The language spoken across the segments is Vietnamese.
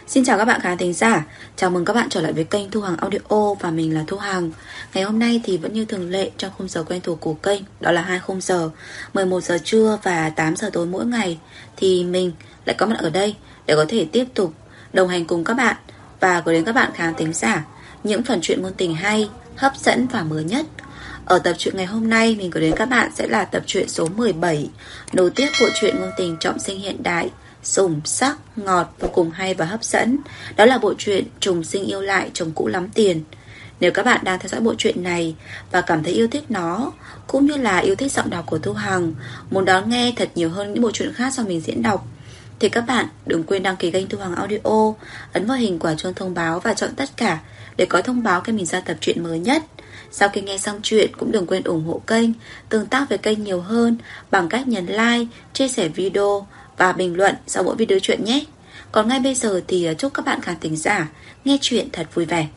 Xin chào các bạn khán thính giả. Chào mừng các bạn trở lại với kênh Thu Hằng Audio và mình là Thu Hằng. Ngày hôm nay thì vẫn như thường lệ trong khung giờ quen thuộc của kênh, đó là hai khung giờ 11 giờ trưa và 8 giờ tối mỗi ngày, thì mình lại có mặt ở đây để có thể tiếp tục đồng hành cùng các bạn và gửi đến các bạn khán thính giả những phần truyện ngôn tình hay, hấp dẫn và mới nhất. Ở tập truyện ngày hôm nay mình gửi đến các bạn sẽ là tập truyện số 17, nối tiếp bộ truyện ngôn tình trọng sinh hiện đại, sủng sắc, ngọt, vô cùng hay và hấp dẫn. Đó là bộ truyện Trùng Sinh Yêu Lại Chồng Cũ Lắm Tiền. Nếu các bạn đang theo dõi bộ truyện này và cảm thấy yêu thích nó, cũng như là yêu thích giọng đọc của Thu Hằng, muốn đón nghe thật nhiều hơn những bộ truyện khác do mình diễn đọc, thì các bạn đừng quên đăng ký kênh Thu Hằng Audio, ấn vào hình quả chuông thông báo và chọn tất cả để có thông báo khi mình ra tập truyện mới nhất. Sau khi nghe xong chuyện cũng đừng quên ủng hộ kênh, tương tác với kênh nhiều hơn bằng cách nhấn like, chia sẻ video và bình luận sau mỗi video chuyện nhé. Còn ngay bây giờ thì chúc các bạn khán thính giả nghe chuyện thật vui vẻ.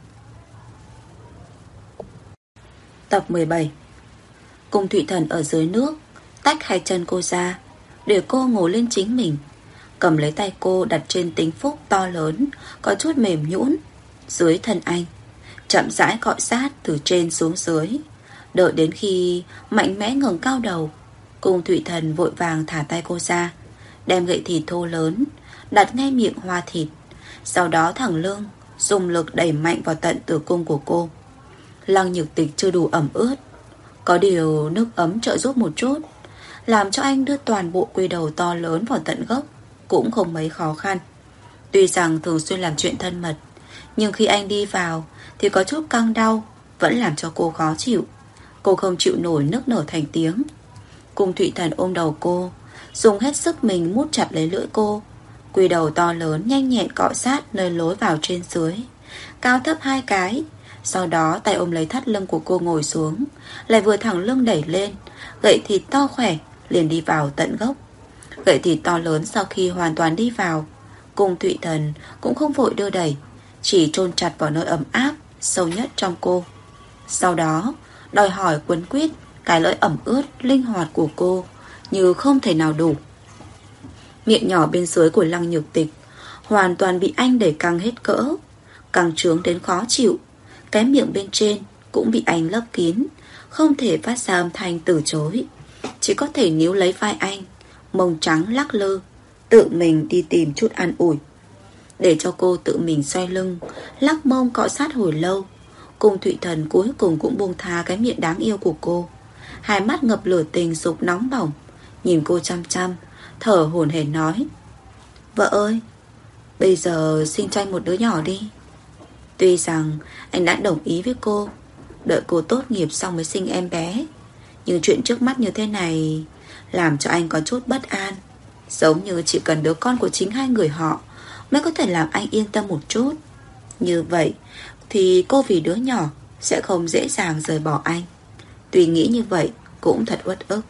Tập 17. Cung Thụy Thần ở dưới nước tách hai chân cô ra để cô ngồi lên chính mình, cầm lấy tay cô đặt trên tính phúc to lớn có chút mềm nhũn dưới thân anh, chậm rãi cọ sát từ trên xuống dưới. Đợi đến khi mạnh mẽ ngẩng cao đầu, Cung Thụy Thần vội vàng thả tay cô ra, đem gậy thịt thô lớn đặt ngay miệng hoa thịt, sau đó thẳng lưng dùng lực đẩy mạnh vào tận tử cung của cô. Lăng Nhược Tịch chưa đủ ẩm ướt, có điều nước ấm trợ giúp một chút, làm cho anh đưa toàn bộ quy đầu to lớn vào tận gốc cũng không mấy khó khăn. Tuy rằng thường xuyên làm chuyện thân mật, nhưng khi anh đi vào thì có chút căng đau, vẫn làm cho cô khó chịu. Cô không chịu nổi nức nở thành tiếng. Cung Thụy Thần ôm đầu cô, dùng hết sức mình mút chặt lấy lưỡi cô. Quy đầu to lớn nhanh nhẹn cọ sát nơi lối vào trên dưới, cao thấp hai cái. Sau đó tay ôm lấy thắt lưng của cô ngồi xuống, lại vừa thẳng lưng đẩy lên. Gậy thịt to khỏe liền đi vào tận gốc. Gậy thịt to lớn sau khi hoàn toàn đi vào, Cung Thụy Thần cũng không vội đưa đẩy, chỉ chôn chặt vào nơi ấm áp sâu nhất trong cô. Sau đó đòi hỏi quấn quýt cái lưỡi ẩm ướt linh hoạt của cô như không thể nào đủ. Miệng nhỏ bên dưới của Lăng Nhược Tịch hoàn toàn bị anh đẩy căng hết cỡ, căng trướng đến khó chịu. Cái miệng bên trên cũng bị anh lấp kín, không thể phát ra âm thanh từ chối, chỉ có thể níu lấy vai anh, mông trắng lắc lư, tự mình đi tìm chút an ủi. Để cho cô tự mình xoay lưng, lắc mông cọ sát hồi lâu, Cung Thụy Thần cuối cùng cũng buông tha cái miệng đáng yêu của cô. Hai mắt ngập lửa tình dục nóng bỏng, nhìn cô chăm chăm, thở hổn hển nói: "Vợ ơi, bây giờ sinh cho anh một đứa nhỏ đi." Tuy rằng anh đã đồng ý với cô, đợi cô tốt nghiệp xong mới sinh em bé, nhưng chuyện trước mắt như thế này làm cho anh có chút bất an. Giống như chỉ cần đứa con của chính hai người họ mới có thể làm anh yên tâm một chút. Như vậy thì cô vì đứa nhỏ sẽ không dễ dàng rời bỏ anh. Tuy nghĩ như vậy cũng thật uất ức.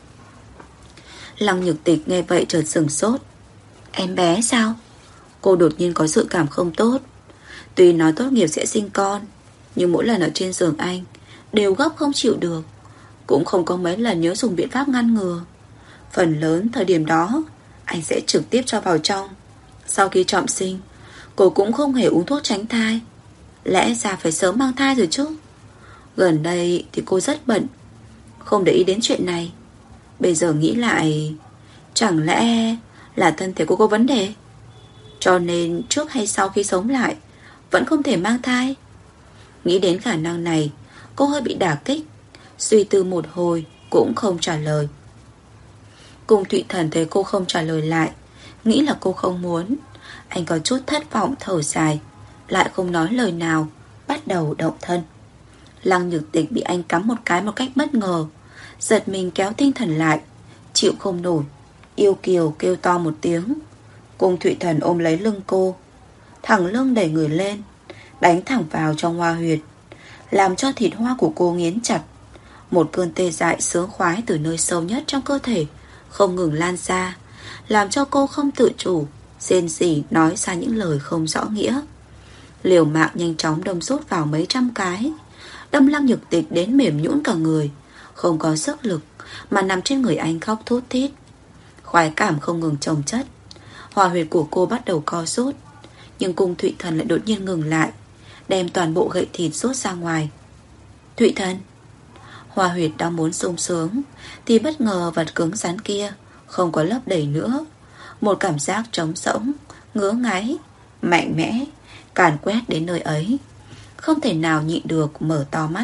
Lăng Nhược Tịch nghe vậy chợt sửng sốt. Em bé sao? Cô đột nhiên có dự cảm không tốt. Tuy nói tốt nghiệp sẽ sinh con, nhưng mỗi lần ở trên giường anh đều gấp không chịu được, cũng không có mấy lần nhớ dùng biện pháp ngăn ngừa. Phần lớn thời điểm đó anh sẽ trực tiếp cho vào trong. Sau khi trọng sinh, cô cũng không hề uống thuốc tránh thai. Lẽ ra phải sớm mang thai rồi chứ. Gần đây thì cô rất bận, không để ý đến chuyện này. Bây giờ nghĩ lại, chẳng lẽ là thân thể cô có vấn đề, cho nên trước hay sau khi sống lại vẫn không thể mang thai. Nghĩ đến khả năng này, cô hơi bị đả kích, suy tư một hồi cũng không trả lời. Cung Thụy Thần thấy cô không trả lời lại, nghĩ là cô không muốn. Anh có chút thất vọng thở dài, lại không nói lời nào, bắt đầu động thân. Lăng Nhược Tịch bị anh cắm một cái một cách bất ngờ, giật mình kéo tinh thần lại, chịu không nổi, yêu kiều kêu to một tiếng. Cung Thụy Thần ôm lấy lưng cô, thẳng lưng đẩy người lên, đánh thẳng vào trong hoa huyệt, làm cho thịt hoa của cô nghiến chặt. Một cơn tê dại sướng khoái từ nơi sâu nhất trong cơ thể không ngừng lan ra, làm cho cô không tự chủ, rên rỉ nói ra những lời không rõ nghĩa. Liều mạng nhanh chóng đâm rút vào mấy trăm cái, đâm Lăng Nhược Tịch đến mềm nhũn cả người, không có sức lực mà nằm trên người anh khóc thút thít. Khoái cảm không ngừng chồng chất, hoa huyệt của cô bắt đầu co rút, Nhưng Cung Thụy Thần lại đột nhiên ngừng lại, đem toàn bộ gậy thịt rút ra ngoài. Thụy Thần. Hoa Huyệt đang muốn sung sướng thì bất ngờ vật cứng rắn kia không có lấp đầy nữa. Một cảm giác trống rỗng, ngứa ngáy, mạnh mẽ càn quét đến nơi ấy. Không thể nào nhịn được mở to mắt.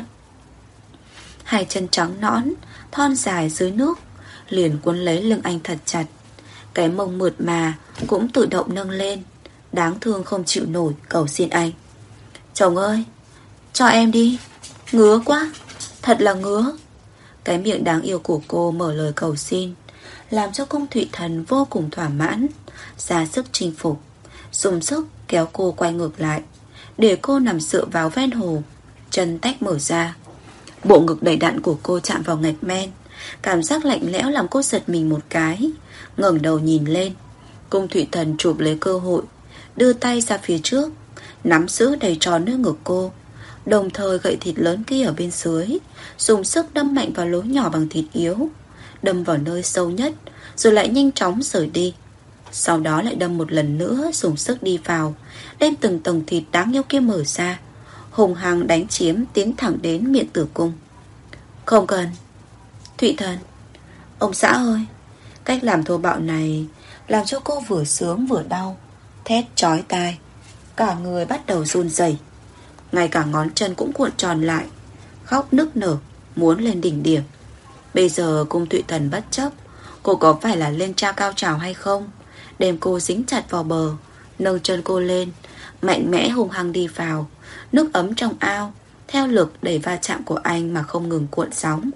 Hai chân trắng nõn, thon dài dưới nước liền cuốn lấy lưng anh thật chặt. Cái mông mượt mà cũng tự động nâng lên, đáng thương không chịu nổi, cầu xin anh. Chồng ơi, cho em đi, ngứa quá, thật là ngứa. Cái miệng đáng yêu của cô mở lời cầu xin, làm cho Cung Thụy Thần vô cùng thỏa mãn, ra sức chinh phục, dùng sức kéo cô quay ngược lại, để cô nằm dựa vào ven hồ, chân tách mở ra. Bộ ngực đầy đặn của cô chạm vào ngạch men, cảm giác lạnh lẽo làm cô giật mình một cái, ngẩng đầu nhìn lên. Cung Thụy Thần chụp lấy cơ hội, đưa tay ra phía trước, nắm giữ đầy tròn nơi ngực cô, đồng thời gậy thịt lớn kia ở bên dưới, dùng sức đâm mạnh vào lỗ nhỏ bằng thịt yếu, đâm vào nơi sâu nhất, rồi lại nhanh chóng rời đi. Sau đó lại đâm một lần nữa, dùng sức đi vào, đem từng tầng thịt đáng yêu kia mở ra, hùng hăng đánh chiếm, tiến thẳng đến miệng tử cung. Không cần. Thụy Thần. Ông xã ơi. Cách làm thô bạo này làm cho cô vừa sướng vừa đau, thét chói tai, cả người bắt đầu run rẩy, ngay cả ngón chân cũng cuộn tròn lại, khóc nức nở, muốn lên đỉnh điểm. Bây giờ Cung Thụy Thần bất chấp cô có phải là lên tra cao trào hay không, đem cô dính chặt vào bờ, nâng chân cô lên, mạnh mẽ hung hăng đi vào. Nước ấm trong ao theo lực đẩy va chạm của anh mà không ngừng cuộn sóng.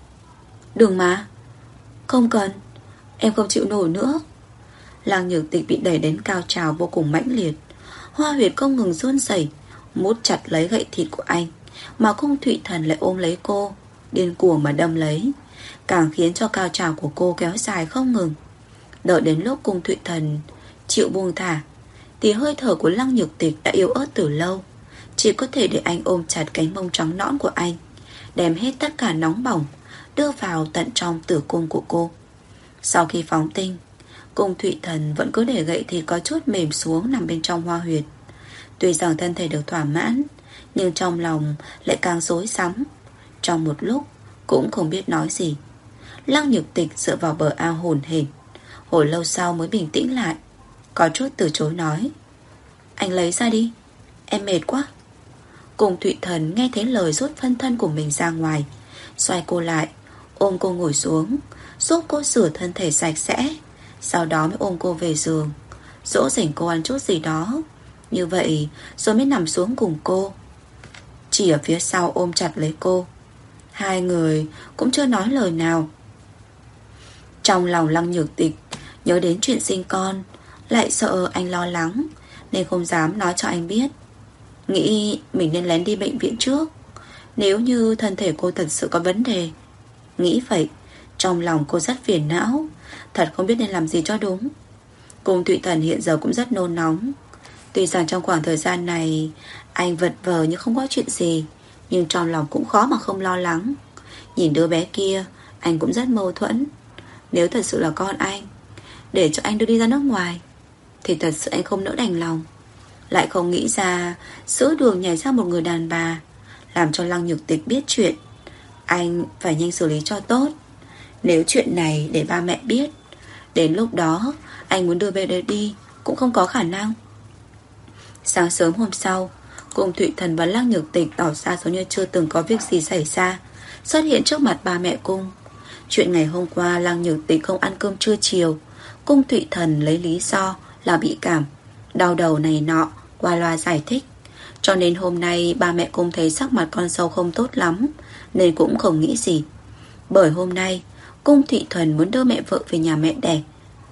Đừng mà. Không cần, em không chịu nổi nữa. Lăng Nhược Tịch bị đẩy đến cao trào vô cùng mãnh liệt. Hoa Huyệt không ngừng run rẩy, mút chặt lấy gậy thịt của anh, mà Cung Thụy Thần lại ôm lấy cô, điên cuồng mà đâm lấy, càng khiến cho cao trào của cô kéo dài không ngừng. Đợi đến lúc Cung Thụy Thần chịu buông thả thì hơi thở của Lăng Nhược Tịch đã yếu ớt từ lâu, chỉ có thể để anh ôm chặt cánh mông trắng nõn của anh, đem hết tất cả nóng bỏng đưa vào tận trong tử cung của cô. Sau khi phóng tinh, Cung Thụy Thần vẫn cứ để gậy thịt có chút mềm xuống nằm bên trong Hoa Huyệt. Tuy rằng thân thể được thỏa mãn, nhưng trong lòng lại càng rối rắm. Trong một lúc cũng không biết nói gì. Lăng Nhược Tịch dựa vào bờ ao hổn hển, hồi lâu sau mới bình tĩnh lại, có chút từ chối nói. Anh lấy ra đi, em mệt quá. Cung Thụy Thần nghe thấy lời rút phân thân của mình ra ngoài, xoay cô lại, ôm cô ngồi xuống, giúp cô rửa thân thể sạch sẽ, sau đó mới ôm cô về giường, dỗ dành cô ăn chút gì đó. Như vậy rồi mới nằm xuống cùng cô, chỉ ở phía sau ôm chặt lấy cô. Hai người cũng chưa nói lời nào. Trong lòng Lăng Nhược Tịch nhớ đến chuyện sinh con, lại sợ anh lo lắng, nên không dám nói cho anh biết. Nghĩ mình nên lén đi bệnh viện trước, nếu như thân thể cô thật sự có vấn đề. Nghĩ vậy, trong lòng cô rất phiền não, thật không biết nên làm gì cho đúng. Cung Thụy Thần hiện giờ cũng rất nôn nóng. Tuy rằng trong khoảng thời gian này anh vật vờ như không có chuyện gì, nhưng trong lòng cũng khó mà không lo lắng. Nhìn đứa bé kia, anh cũng rất mâu thuẫn. Nếu thật sự là con anh, để cho anh đưa đi ra nước ngoài, thì thật sự anh không nỡ đành lòng. Lại không nghĩ ra giữa đường nhảy ra một người đàn bà, làm cho Lăng Nhược Tịch biết chuyện. Anh phải nhanh xử lý cho tốt. Nếu chuyện này để ba mẹ biết, đến lúc đó anh muốn đưa bé đi cũng không có khả năng. Sáng sớm hôm sau, Cung Thụy Thần và Lăng Nhược Tịch tỏ ra giống như chưa từng có việc gì xảy ra, xuất hiện trước mặt ba mẹ Cung. Chuyện ngày hôm qua Lăng Nhược Tịch không ăn cơm trưa chiều, Cung Thụy Thần lấy lý do là bị cảm, đau đầu này nọ, qua loa giải thích. Cho nên hôm nay ba mẹ Cung thấy sắc mặt con dâu không tốt lắm, nên cũng không nghĩ gì. Bởi hôm nay Cung Thụy Thần muốn đưa mẹ vợ về nhà mẹ đẻ,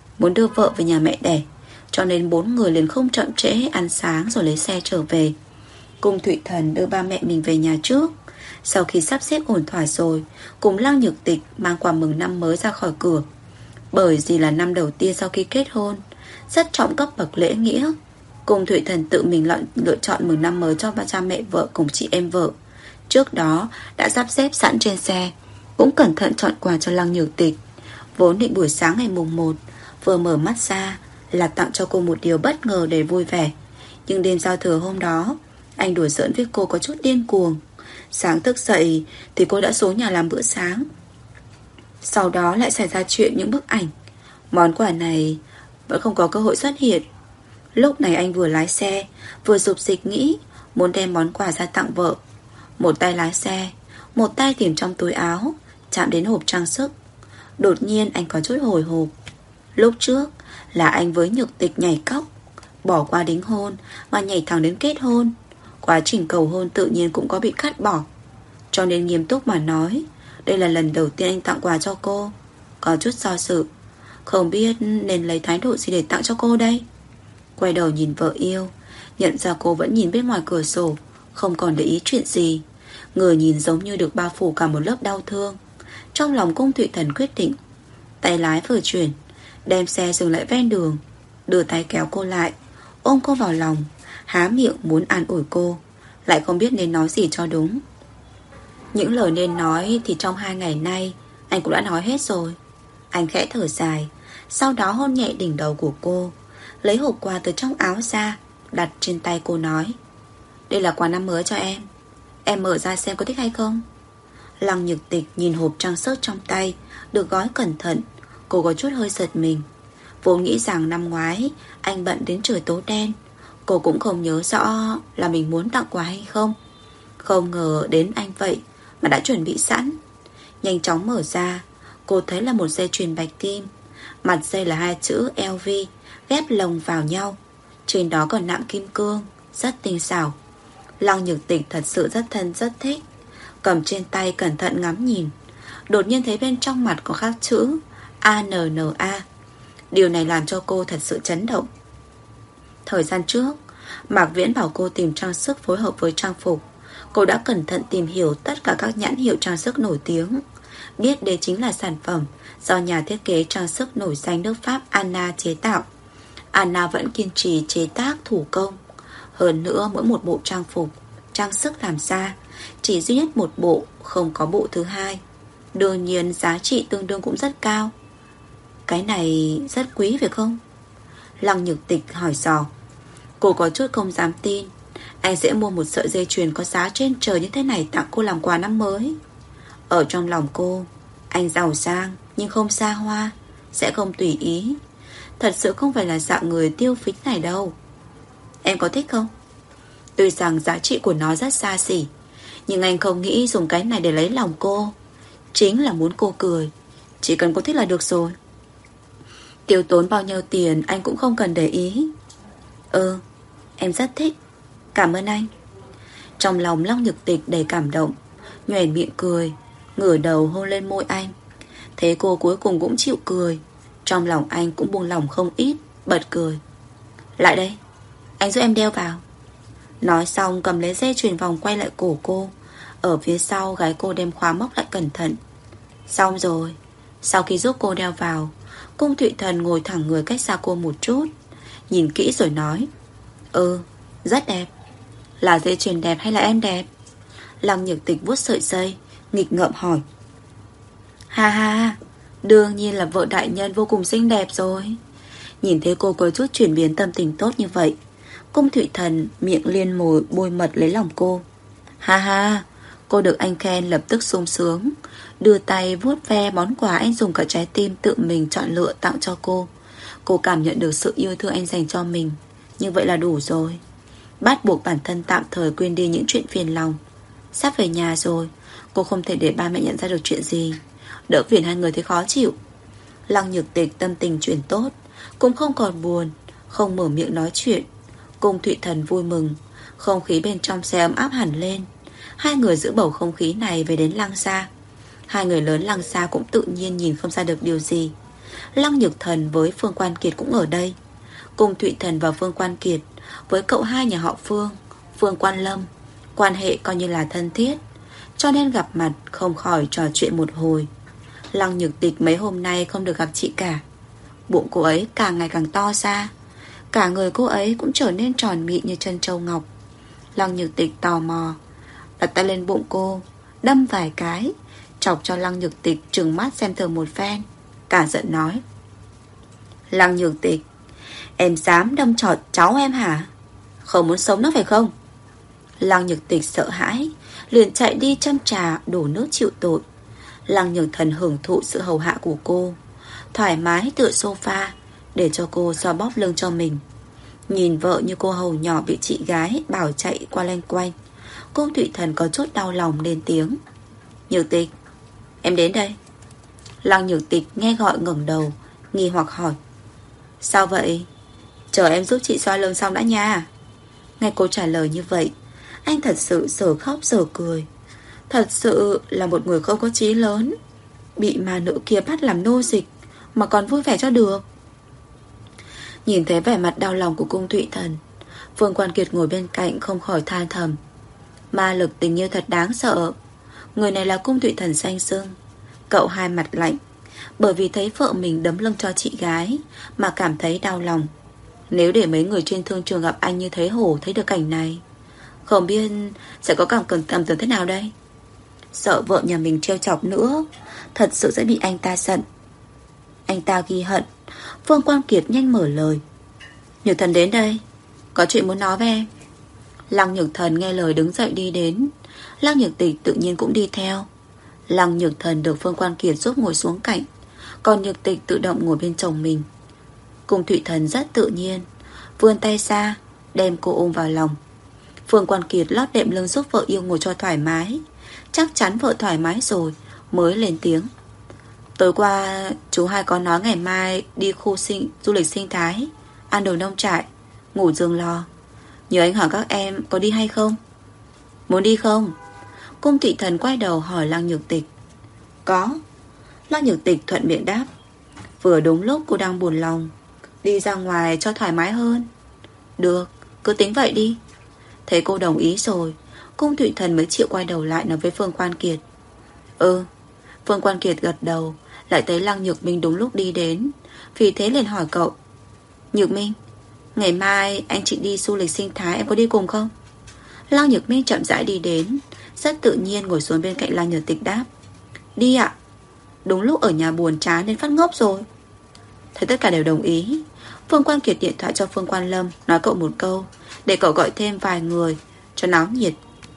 cho nên bốn người liền không chậm trễ ăn sáng rồi lấy xe trở về. Cung Thụy Thần đưa ba mẹ mình về nhà trước. Sau khi sắp xếp ổn thỏa rồi, cùng Lăng Nhược Tịch mang quà mừng năm mới ra khỏi cửa. Bởi vì là năm đầu tiên sau khi kết hôn, rất trọng cấp bậc lễ nghĩa, Cung Thụy Thần tự mình lựa chọn mừng năm mới cho cha mẹ vợ cùng chị em vợ. Trước đó đã sắp xếp sẵn trên xe, cũng cẩn thận chọn quà cho Lăng Nhược Tịch. Vốn định buổi sáng ngày mùng 1 vừa mở mắt ra là tặng cho cô một điều bất ngờ để vui vẻ, Nhưng đêm giao thừa hôm đó, anh đùa giỡn với cô có chút điên cuồng. Sáng thức dậy thì cô đã xuống nhà làm bữa sáng. Sau đó lại xảy ra chuyện những bức ảnh. Món quà này vẫn không có cơ hội xuất hiện. Lúc này anh vừa lái xe, vừa dục dịch nghĩ muốn đem món quà ra tặng vợ. Một tay lái xe, một tay tìm trong túi áo, chạm đến hộp trang sức. Đột nhiên anh có chút hồi hộp. Lúc trước là anh với Nhược Tịch nhảy cóc, bỏ qua đính hôn mà nhảy thẳng đến kết hôn. Quá trình cầu hôn tự nhiên cũng có bị cắt bỏ. Cho nên nghiêm túc mà nói, đây là lần đầu tiên anh tặng quà cho cô. Có chút do dự, không biết nên lấy thái độ gì để tặng cho cô đây. Quay đầu nhìn vợ yêu, nhận ra cô vẫn nhìn bên ngoài cửa sổ, không còn để ý chuyện gì. Người nhìn giống như được bao phủ cả một lớp đau thương. Trong lòng Cung Thụy Thần quyết định. Tay lái vừa chuyển, đem xe dừng lại ven đường, đưa tay kéo cô lại, ôm cô vào lòng, há miệng muốn an ủi cô, lại không biết nên nói gì cho đúng. Những lời nên nói thì trong 2 ngày nay anh cũng đã nói hết rồi. Anh khẽ thở dài, sau đó hôn nhẹ đỉnh đầu của cô, lấy hộp quà từ trong áo ra, đặt trên tay cô nói: đây là quà năm mới cho em mở ra xem có thích hay không. Lăng Nhược Tịch nhìn hộp trang sức trong tay, được gói cẩn thận. Cô có chút hơi giật mình. Vốn nghĩ rằng năm ngoái anh bận đến trời tối đen, cô cũng không nhớ rõ là mình muốn tặng quà hay không. Không ngờ đến anh vậy mà đã chuẩn bị sẵn. Nhanh chóng mở ra, cô thấy là một dây chuyền bạch kim. Mặt dây là 2 chữ LV ghép lồng vào nhau, trên đó còn nạm kim cương, rất tinh xảo. Lăng Nhược Tịch thật sự rất thích. Cầm trên tay cẩn thận ngắm nhìn, đột nhiên thấy bên trong mặt có khắc chữ ANNA. Điều này làm cho cô thật sự chấn động. Thời gian trước, Mạc Viễn bảo cô tìm trang sức phối hợp với trang phục. Cô đã cẩn thận tìm hiểu tất cả các nhãn hiệu trang sức nổi tiếng, biết đây chính là sản phẩm do nhà thiết kế trang sức nổi danh nước Pháp Anna chế tạo. Anna vẫn kiên trì chế tác thủ công. Hơn nữa mỗi một bộ trang phục, trang sức làm ra chỉ duy nhất một bộ, không có bộ thứ hai. Đương nhiên giá trị tương đương cũng rất cao. Cái này rất quý phải không? Lăng Nhược Tịch hỏi dò. Cô có chút không dám tin anh sẽ mua một sợi dây chuyền có giá trên trời như thế này tặng cô làm quà năm mới. Ở trong lòng cô, anh giàu sang nhưng không xa hoa, sẽ không tùy ý. Thật sự không phải là dạng người tiêu phí này đâu. Em có thích không? Tuy rằng giá trị của nó rất xa xỉ, nhưng anh không nghĩ dùng cái này để lấy lòng cô. Chính là muốn cô cười. Chỉ cần cô thích là được rồi. Tiêu tốn bao nhiêu tiền anh cũng không cần để ý. Em rất thích. Cảm ơn anh. Trong lòng Lăng Nhược Tịch đầy cảm động, nhoẻn miệng cười, ngửa đầu hôn lên môi anh. Thế cô cuối cùng cũng chịu cười. Trong lòng anh cũng buông lòng không ít, bật cười. Lại đây, anh giúp em đeo vào. Nói xong cầm lấy dây chuyền vòng quay lại cổ cô. Ở phía sau gái cô đem khóa móc lại cẩn thận. Xong rồi. Sau khi giúp cô đeo vào, Cung Thụy Thần ngồi thẳng người cách xa cô một chút, nhìn kỹ rồi nói: rất đẹp. Là dây chuyền đẹp hay là em đẹp? Lăng Nhược Tịch vuốt sợi dây, nghịch ngợm hỏi. Ha ha, đương nhiên là vợ đại nhân vô cùng xinh đẹp rồi. Nhìn thấy cô có chút chuyển biến tâm tình tốt như vậy, Cung Thụy Thần miệng liên môi bôi mật lấy lòng cô. Ha ha, cô được anh khen lập tức sung sướng, đưa tay vuốt ve món quà anh dùng cả trái tim tự mình chọn lựa tặng cho cô. Cô cảm nhận được sự yêu thương anh dành cho mình. Như vậy là đủ rồi. Bắt buộc bản thân tạm thời quên đi những chuyện phiền lòng. Sắp về nhà rồi, cô không thể để ba mẹ nhận ra được chuyện gì, đỡ phiền hai người thấy khó chịu. Lăng Nhược Tịch tâm tình chuyển tốt, cũng không còn buồn, không mở miệng nói chuyện. Cung Thụy Thần vui mừng. Không khí bên trong xe ấm áp hẳn lên. Hai người giữ bầu không khí này về đến Lăng Gia. Hai người lớn Lăng Gia cũng tự nhiên nhìn không ra được điều gì. Lăng Nhược Thần với Phương Quan Kiệt cũng ở đây. Cung Thụy Thần và Phương Quan Kiệt với cậu hai nhà họ Phương, Phương Quan Lâm, quan hệ coi như là thân thiết, cho nên gặp mặt không khỏi trò chuyện một hồi. Lăng Nhược Tịch mấy hôm nay không được gặp chị cả. Bụng cô ấy càng ngày càng to ra, cả người cô ấy cũng trở nên tròn mịn như chân châu ngọc. Lăng Nhược Tịch tò mò đặt tay lên bụng cô, đâm vài cái, chọc cho Lăng Nhược Tịch trừng mắt xem thường một phen. Cả giận nói: Lăng Nhược Tịch, em dám đâm trọt cháu em hả? Không muốn sống nữa phải không? Lăng Nhược Tịch sợ hãi, liền chạy đi châm trà đổ nước chịu tội. Lăng Nhược Thần hưởng thụ sự hầu hạ của cô, thoải mái tựa sofa để cho cô xoa bóp lưng cho mình. Nhìn vợ như cô hầu nhỏ bị chị gái bảo chạy qua loanh quanh, Cung Thụy Thần có chút đau lòng lên tiếng. Nhược Tịch, em đến đây. Lăng Nhược Tịch nghe gọi ngẩng đầu, nghi hoặc hỏi. Sao vậy? Chờ em giúp chị xoa lưng xong đã nha. Nghe cô trả lời như vậy, anh thật sự giờ khóc giờ cười. Thật sự là một người không có chí lớn, bị ma nữ kia bắt làm nô dịch mà còn vui vẻ cho được. Nhìn thấy vẻ mặt đau lòng của Cung Thụy Thần, Phương Quan Kiệt ngồi bên cạnh không khỏi than thầm. Ma lực tình yêu thật đáng sợ. Người này là Cung Thụy Thần danh xưng. Cậu hai mặt lạnh, bởi vì thấy vợ mình đấm lưng cho chị gái mà cảm thấy đau lòng. Nếu để mấy người trên thương trường gặp anh như thế hổ thấy được cảnh này, không biết sẽ có cảm tưởng thế nào đây. Sợ vợ nhà mình trêu chọc nữa, thật sự sẽ bị anh ta giận. Anh ta ghi hận. Phương Quan Kiệt nhanh mở lời. Nhược Thần đến đây, có chuyện muốn nói với em. Lăng Nhược Thần nghe lời đứng dậy đi đến. Lăng Nhược Tịch tự nhiên cũng đi theo. Lăng Nhược Thần được Phương Quan Kiệt giúp ngồi xuống cạnh, còn Nhược Tịch tự động ngồi bên chồng mình. Cung Thụy Thần rất tự nhiên vươn tay ra đem cô ôm vào lòng. Phương Quan Kiệt lót đệm lưng giúp vợ yêu ngồi cho thoải mái. Chắc chắn vợ thoải mái rồi mới lên tiếng. Tối qua chú hai có nói ngày mai đi khu du lịch sinh thái, ăn đồ nông trại, ngủ giường lò. Nhờ anh hỏi các em có đi hay không. Muốn đi không? Cung Thụy Thần quay đầu hỏi Lăng Nhược Tịch. Có. Lăng Nhược Tịch thuận miệng đáp. Vừa đúng lúc cô đang buồn lòng, đi ra ngoài cho thoải mái hơn. Được, cứ tính vậy đi. Thấy cô đồng ý rồi, Cung Thụy Thần mới chịu quay đầu lại nói với Phương Quan Kiệt. Phương Quan Kiệt gật đầu. Lại thấy Lăng Nhược Minh đúng lúc đi đến, vì thế liền hỏi cậu. Nhược Minh, ngày mai anh chị đi du lịch sinh thái, em có đi cùng không? Lăng Nhược Minh chậm rãi đi đến, rất tự nhiên ngồi xuống bên cạnh Lăng Nhược Tịch đáp. Đi ạ. Đúng lúc ở nhà buồn chán nên phát ngốc rồi. Thấy tất cả đều đồng ý, Phương Quan Kiệt điện thoại cho Phương Quan Lâm, nói cậu một câu để cậu gọi thêm vài người cho náo nhiệt.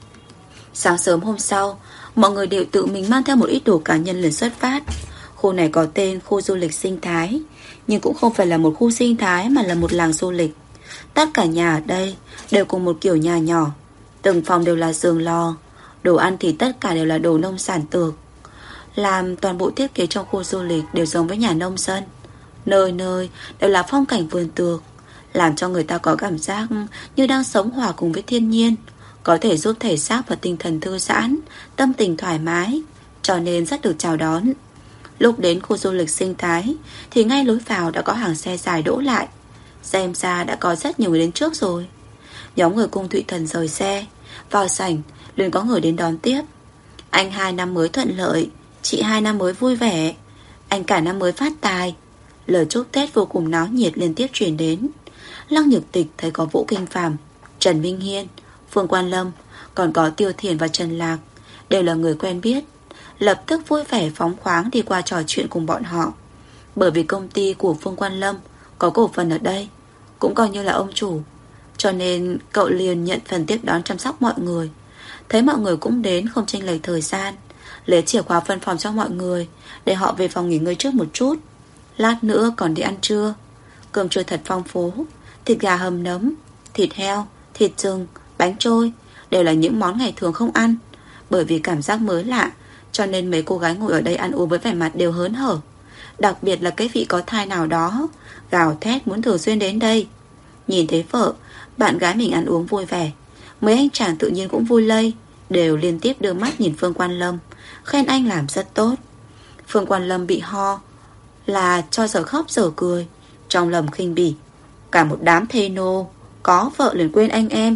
Sáng sớm hôm sau, mọi người đều tự mình mang theo một ít đồ cá nhân lên xuất phát. Khu này có tên khu du lịch sinh thái, nhưng cũng không phải là một khu sinh thái mà là một làng du lịch. Tất cả nhà ở đây đều cùng một kiểu nhà nhỏ, từng phòng đều là giường lò. Đồ ăn thì tất cả đều là đồ nông sản tược. Làm toàn bộ thiết kế trong khu du lịch đều giống với nhà nông dân. Nơi nơi đều là phong cảnh vườn tược, làm cho người ta có cảm giác như đang sống hòa cùng với thiên nhiên, có thể giúp thể xác và tinh thần thư giãn, tâm tình thoải mái, cho nên rất được chào đón. Lúc đến khu du lịch sinh thái thì ngay lối vào đã có hàng xe dài đỗ lại. Xem ra đã có rất nhiều người đến trước rồi. Nhóm người Cung Thụy Thần rời xe, vào sảnh liền có người đến đón tiếp. Anh 2 năm mới thuận lợi, chị 2 năm mới vui vẻ, anh cả năm mới phát tài. Lời chúc Tết vô cùng náo nhiệt liên tiếp truyền đến. Lăng Nhược Tịch thấy có Vũ Kinh Phàm, Trần Minh Hiên, Phương Quan Lâm, còn có Tiêu Thiền và Trần Lạc, đều là người quen biết. Lập tức vui vẻ phóng khoáng đi qua trò chuyện cùng bọn họ. Bởi vì công ty của Phương Quan Lâm có cổ phần ở đây, cũng coi như là ông chủ, cho nên cậu liền nhận phần tiếp đón chăm sóc mọi người. Thấy mọi người cũng đến không chênh lệch thời gian, lấy chìa khóa phân phòng cho mọi người, để họ về phòng nghỉ ngơi trước một chút. Lát nữa còn đi ăn trưa. Cơm trưa thật phong phú, thịt gà hầm nấm, thịt heo, thịt rừng, bánh trôi, đều là những món ngày thường không ăn. Bởi vì cảm giác mới lạ, cho nên mấy cô gái ngồi ở đây ăn uống với vẻ mặt đều hớn hở. Đặc biệt là cái vị có thai nào đó gào thét muốn thường xuyên đến đây. Nhìn thấy vợ, bạn gái mình ăn uống vui vẻ, mấy anh chàng tự nhiên cũng vui lây, đều liên tiếp đưa mắt nhìn Phương Quan Lâm, khen anh làm rất tốt. Phương Quan Lâm bị ho là cho giờ khóc giờ cười, trong lòng khinh bỉ. Cả một đám thê nô, có vợ liền quên anh em.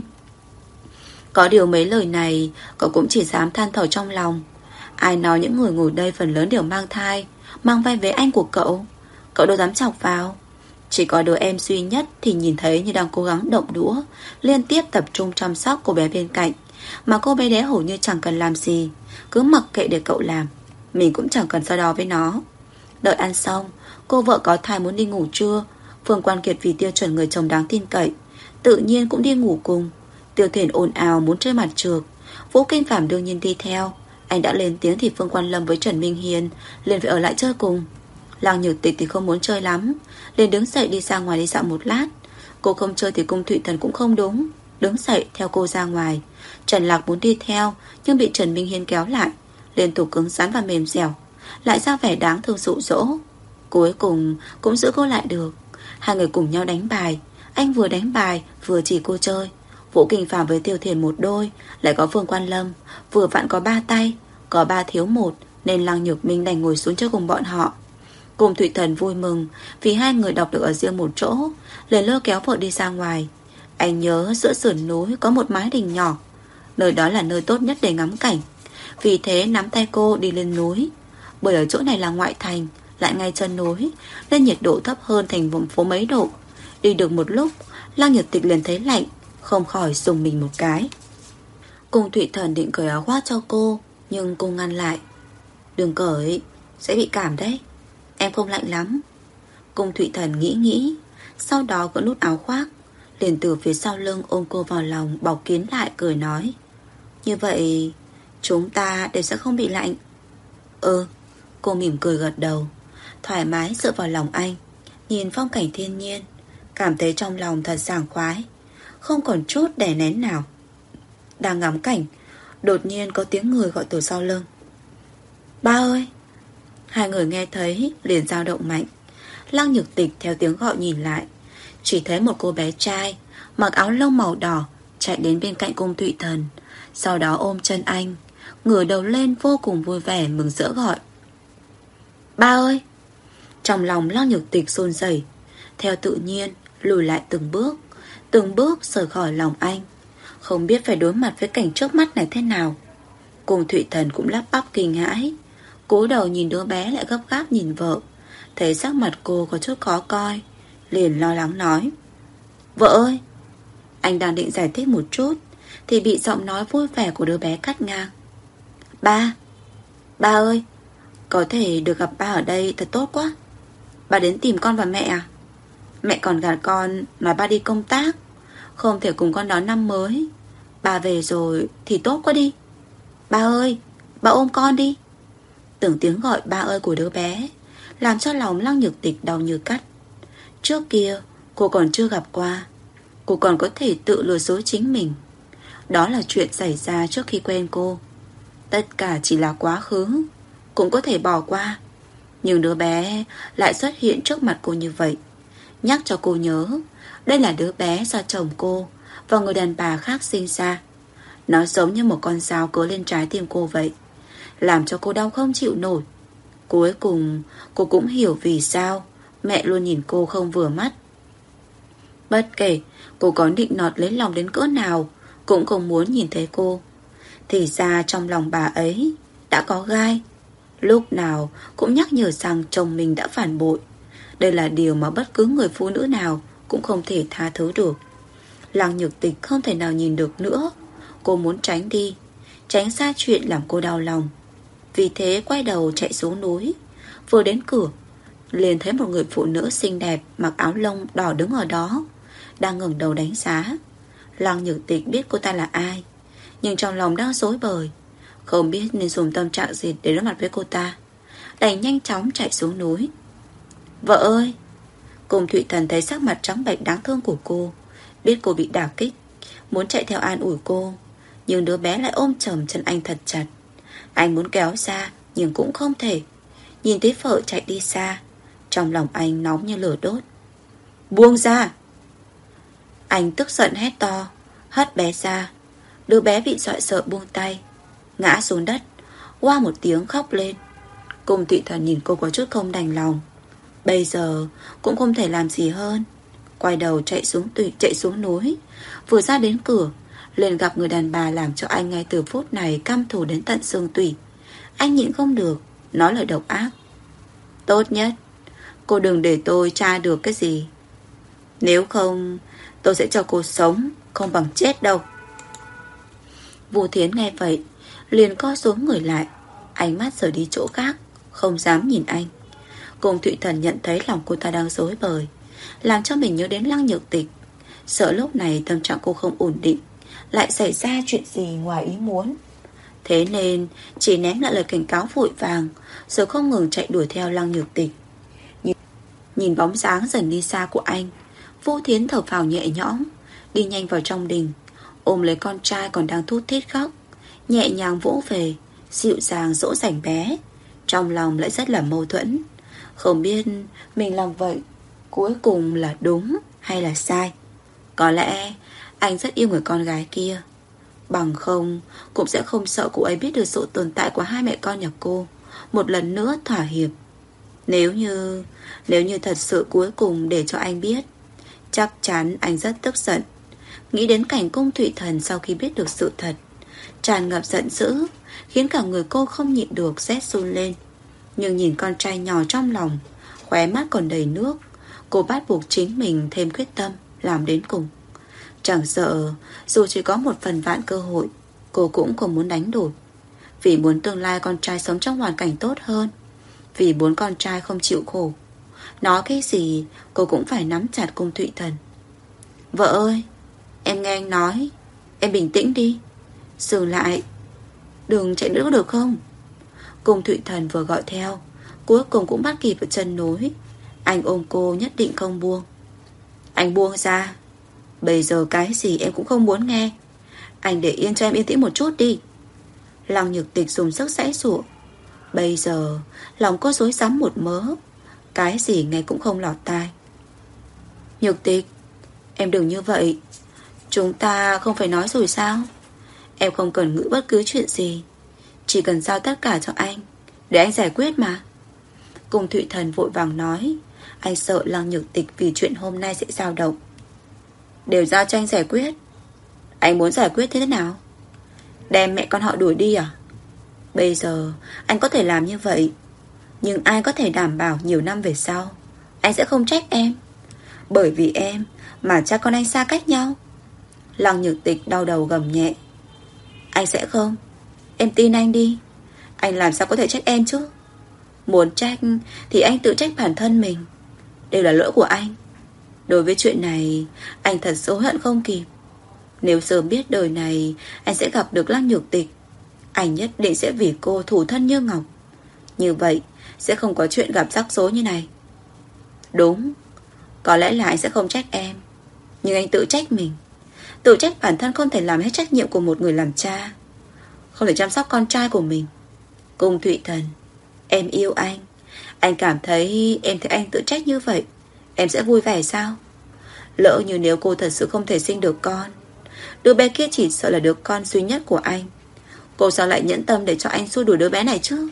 Có điều mấy lời này cậu cũng chỉ dám than thở trong lòng. Ai nói những người ngồi đây phần lớn đều mang thai, mang vai vế anh của cậu, cậu đâu dám chọc vào. Chỉ có đứa em duy nhất thì nhìn thấy như đang cố gắng động đũa, liên tiếp tập trung chăm sóc cô bé bên cạnh, mà cô bé đấy hầu như chẳng cần làm gì, cứ mặc kệ để cậu làm, mình cũng chẳng cần so đo với nó. Đợi ăn xong, cô vợ có thai muốn đi ngủ trưa. Phương Quan Kiệt vì tiêu chuẩn người chồng đáng tin cậy, tự nhiên cũng đi ngủ cùng. Tiêu Thiền ồn ào muốn chơi mặt trược, Vũ Kinh Phạm đương nhiên đi theo. Anh đã lên tiếng thì Phương Quan Lâm với Trần Minh Hiên liền phải ở lại chơi cùng. Lăng Nhược Tịch thì không muốn chơi lắm, liền đứng dậy đi ra ngoài đi dạo một lát. Cô không chơi thì Cung Thụy Thần cũng không đúng, đứng dậy theo cô ra ngoài. Trần Lạc muốn đi theo nhưng bị Trần Minh Hiên kéo lại, liên tục cứng rắn và mềm dẻo, lại ra vẻ đáng thương dụ dỗ. Cuối cùng cũng giữ cô lại được. Hai người cùng nhau đánh bài. Anh vừa đánh bài vừa chỉ cô chơi. Vũ Kinh Phạm với Tiêu Thiền một đôi, lại có Phương Quan Lâm, vừa vặn có 3 tay, có 3 thiếu 1, nên Lăng Nhược Minh đành ngồi xuống chơi cùng bọn họ. Cùng Thụy Thần vui mừng vì hai người đọc được ở riêng một chỗ, liền lôi kéo vợ đi ra ngoài. Anh nhớ giữa sườn núi có một mái đình nhỏ, nơi đó là nơi tốt nhất để ngắm cảnh. Vì thế nắm tay cô đi lên núi. Bởi ở chỗ này là ngoại thành, lại ngay chân núi, nên nhiệt độ thấp hơn thành vùng phố mấy độ. Đi được một lúc, Lăng Nhược Tịch liền thấy lạnh, không khỏi dùng mình một cái. Cung Thụy Thần định cởi áo khoác cho cô, nhưng cô ngăn lại. Đừng cởi, sẽ bị cảm đấy. Em không lạnh lắm. Cung Thụy Thần nghĩ, sau đó gỡ nút áo khoác, liền từ phía sau lưng ôm cô vào lòng, bọc kín lại, cười nói: như vậy chúng ta đều sẽ không bị lạnh. Cô mỉm cười gật đầu, thoải mái dựa vào lòng anh, nhìn phong cảnh thiên nhiên, cảm thấy trong lòng thật sảng khoái, không còn chút đè nén nào. Đang ngắm cảnh, đột nhiên có tiếng người gọi từ sau lưng: ba ơi! Hai người nghe thấy liền dao động mạnh. Lăng Nhược Tịch theo tiếng gọi nhìn lại, chỉ thấy một cô bé trai mặc áo lông màu đỏ chạy đến bên cạnh Cung Thụy Thần, sau đó ôm chân anh, ngửa đầu lên vô cùng vui vẻ mừng rỡ gọi: ba ơi! Trong lòng Lăng Nhược Tịch run rẩy, theo tự nhiên lùi lại từng bước rời khỏi lòng anh, không biết phải đối mặt với cảnh trước mắt này thế nào. Cung Thụy Thần cũng lắp bắp kinh hãi, cúi đầu nhìn đứa bé lại gấp gáp nhìn vợ, thấy sắc mặt cô có chút khó coi, liền lo lắng nói: vợ ơi! Anh đang định giải thích một chút thì bị giọng nói vui vẻ của đứa bé cắt ngang: ba ơi! Có thể được gặp ba ở đây thật tốt quá. Ba đến tìm con và mẹ à? Mẹ còn gạt con nói ba đi công tác, không thể cùng con đón năm mới. Ba về rồi thì tốt quá đi. Ba ơi! Ba ôm con đi. Từng tiếng gọi ba ơi của đứa bé làm cho lòng Lăng Nhược Tịch đau như cắt. Trước kia cô còn chưa gặp qua, cô còn có thể tự lừa dối chính mình. Đó là chuyện xảy ra trước khi quen cô. Tất cả chỉ là quá khứ, cũng có thể bỏ qua. Nhưng đứa bé lại xuất hiện trước mặt cô như vậy, nhắc cho cô nhớ đây là đứa bé do chồng cô và người đàn bà khác sinh ra. Nó giống như một con dao cứa lên trái tim cô vậy, làm cho cô đau không chịu nổi. Cuối cùng cô cũng hiểu vì sao mẹ luôn nhìn cô không vừa mắt. Bất kể cô có định nọt lấy lòng đến cỡ nào, cũng không muốn nhìn thấy cô. Thì ra trong lòng bà ấy đã có gai, lúc nào cũng nhắc nhở rằng chồng mình đã phản bội. Đây là điều mà bất cứ người phụ nữ nào cũng không thể tha thứ được. Lăng Nhược Tịch không thể nào nhìn được nữa. Cô muốn tránh đi, tránh xa chuyện làm cô đau lòng. Vì thế quay đầu chạy xuống núi. Vừa đến cửa, liền thấy một người phụ nữ xinh đẹp mặc áo lông đỏ đứng ở đó, đang ngẩng đầu đánh giá. Lăng Nhược Tịch biết cô ta là ai, nhưng trong lòng đang rối bời, không biết nên dùng tâm trạng gì để đối mặt với cô ta, đành nhanh chóng chạy xuống núi. Vợ ơi! Cung Thụy Thần thấy sắc mặt trắng bệch đáng thương của cô, biết cô bị đả kích, muốn chạy theo an ủi cô, nhưng đứa bé lại ôm chầm chân anh thật chặt. Anh muốn kéo ra nhưng cũng không thể. Nhìn thấy vợ chạy đi xa, trong lòng anh nóng như lửa đốt. Buông ra! Anh tức giận hét to, hất bé ra. Đứa bé bị dọa sợ buông tay, ngã xuống đất, oa một tiếng khóc lên. Cung Thụy Thần nhìn cô có chút không đành lòng. Bây giờ cũng không thể làm gì hơn, quay đầu chạy xuống núi. Vừa ra đến cửa, liền gặp người đàn bà làm cho anh ngay từ phút này căm thù đến tận xương tủy. Anh nhịn không được, nói lời độc ác. Tốt nhất cô đừng để tôi tra được cái gì, nếu không tôi sẽ cho cô sống không bằng chết đâu. Vu Thiến nghe vậy liền co xuống người lại, ánh mắt rời đi chỗ khác, không dám nhìn anh. Cung Thụy Thần nhận thấy lòng cô ta đang rối bời, làm cho mình nhớ đến Lăng Nhược Tịch. sợ lúc này tâm trạng cô không ổn định, lại xảy ra chuyện gì ngoài ý muốn. Thế nên chỉ ném lại lời cảnh cáo vội vàng, rồi không ngừng chạy đuổi theo Lăng Nhược Tịch. Nhìn bóng dáng dần đi xa của anh, Vũ Thiến thở phào nhẹ nhõm, đi nhanh vào trong đình, ôm lấy con trai còn đang thút thít khóc, nhẹ nhàng vỗ về, dịu dàng dỗ dành bé. Trong lòng lại rất là mâu thuẫn, không biết mình làm vậy cuối cùng là đúng hay là sai. Có lẽ anh rất yêu người con gái kia, bằng không cũng sẽ không sợ cô ấy biết được sự tồn tại của hai mẹ con nhà cô, một lần nữa thỏa hiệp. Nếu như thật sự cuối cùng để cho anh biết, chắc chắn anh rất tức giận. Nghĩ đến cảnh Cung Thụy Thần sau khi biết được sự thật, tràn ngập giận dữ, khiến cả người cô không nhịn được rét run lên. Nhưng nhìn con trai nhỏ trong lòng, khóe mắt còn đầy nước, cô bắt buộc chính mình thêm quyết tâm làm đến cùng. Chẳng sợ dù chỉ có 1/1000 cơ hội, cô cũng không muốn đánh đổi. Vì muốn tương lai con trai sống trong hoàn cảnh tốt hơn, vì muốn con trai không chịu khổ, nói cái gì cô cũng phải nắm chặt Cung Thụy Thần. Vợ ơi, em nghe anh nói, em bình tĩnh đi, dừng lại, đừng chạy nữa được không? Cung Thụy Thần vừa gọi theo, cuối cùng cũng bắt kịp ở chân núi. Anh ôm cô nhất định không buông. Anh buông ra, bây giờ cái gì em cũng không muốn nghe. Anh để yên cho em yên tĩnh một chút đi. Lăng Nhược Tịch dùng sức giãy giụa. Bây giờ lòng cô rối rắm một mớ, cái gì nghe cũng không lọt tai. Nhược Tịch, em đừng như vậy, chúng ta không phải nói rồi sao? Em không cần nghĩ bất cứ chuyện gì, chỉ cần giao tất cả cho anh, để anh giải quyết mà. Cung Thụy Thần vội vàng nói. Anh sợ Lăng Nhược Tịch vì chuyện hôm nay sẽ dao động. Đều giao cho anh giải quyết. Anh muốn giải quyết thế nào? Đem mẹ con họ đuổi đi à? Bây giờ anh có thể làm như vậy, nhưng ai có thể đảm bảo nhiều năm về sau anh sẽ không trách em, bởi vì em mà cha con anh xa cách nhau. Lăng Nhược Tịch đau đầu gầm nhẹ. Anh sẽ không. Em tin anh đi. Anh làm sao có thể trách em chứ? Muốn trách thì anh tự trách bản thân mình. Đều là lỗi của anh. Đối với chuyện này, anh thật hối hận không kịp. Nếu sớm biết đời này anh sẽ gặp được Lăng Nhược Tịch, anh nhất định sẽ vì cô thủ thân như ngọc. Như vậy sẽ không có chuyện gặp rắc rối như này. Đúng, có lẽ là anh sẽ không trách em, nhưng anh tự trách mình, tự trách bản thân không thể làm hết trách nhiệm của một người làm cha, không thể chăm sóc con trai của mình. Cung Thụy Thần, em yêu anh. Anh cảm thấy em thấy anh tự trách như vậy, em sẽ vui vẻ sao? Lỡ như nếu cô thật sự không thể sinh được con, đứa bé kia chỉ sợ là đứa con duy nhất của anh, cô sao lại nhẫn tâm để cho anh xua đuổi đứa bé này chứ?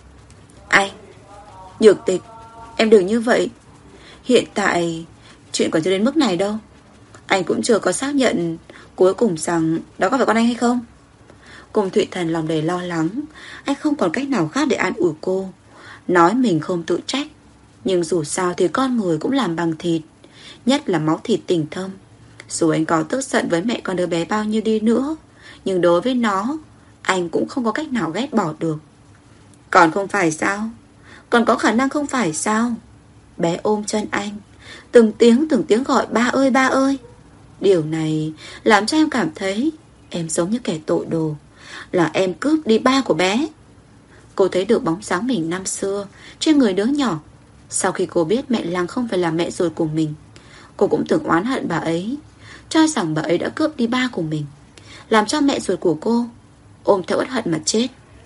Anh, Nhược Tịch, em đừng như vậy. Hiện tại chuyện còn chưa đến mức này đâu. Anh cũng chưa có xác nhận cuối cùng rằng đó có phải con anh hay không. Cung Thụy Thần lòng đầy lo lắng. Anh không còn cách nào khác để an ủi cô, nói mình không tự trách, nhưng dù sao thì con người cũng làm bằng thịt, nhất là máu thịt tình thâm. Dù anh có tức giận với mẹ con đứa bé bao nhiêu đi nữa, nhưng đối với nó, anh cũng không có cách nào ghét bỏ được. Còn không phải sao? Còn có khả năng không phải sao? Bé ôm chân anh, từng tiếng gọi ba ơi ba ơi. Điều này làm cho em cảm thấy em giống như kẻ tội đồ, là em cướp đi ba của bé. Cô thấy được bóng dáng mình năm xưa trên người đứa nhỏ. Sau khi cô biết mẹ Lăng không phải là mẹ ruột của mình, cô cũng từng oán hận bà ấy, cho rằng bà ấy đã cướp đi ba của mình, làm cho mẹ ruột của cô ôm theo uất hận mà chết.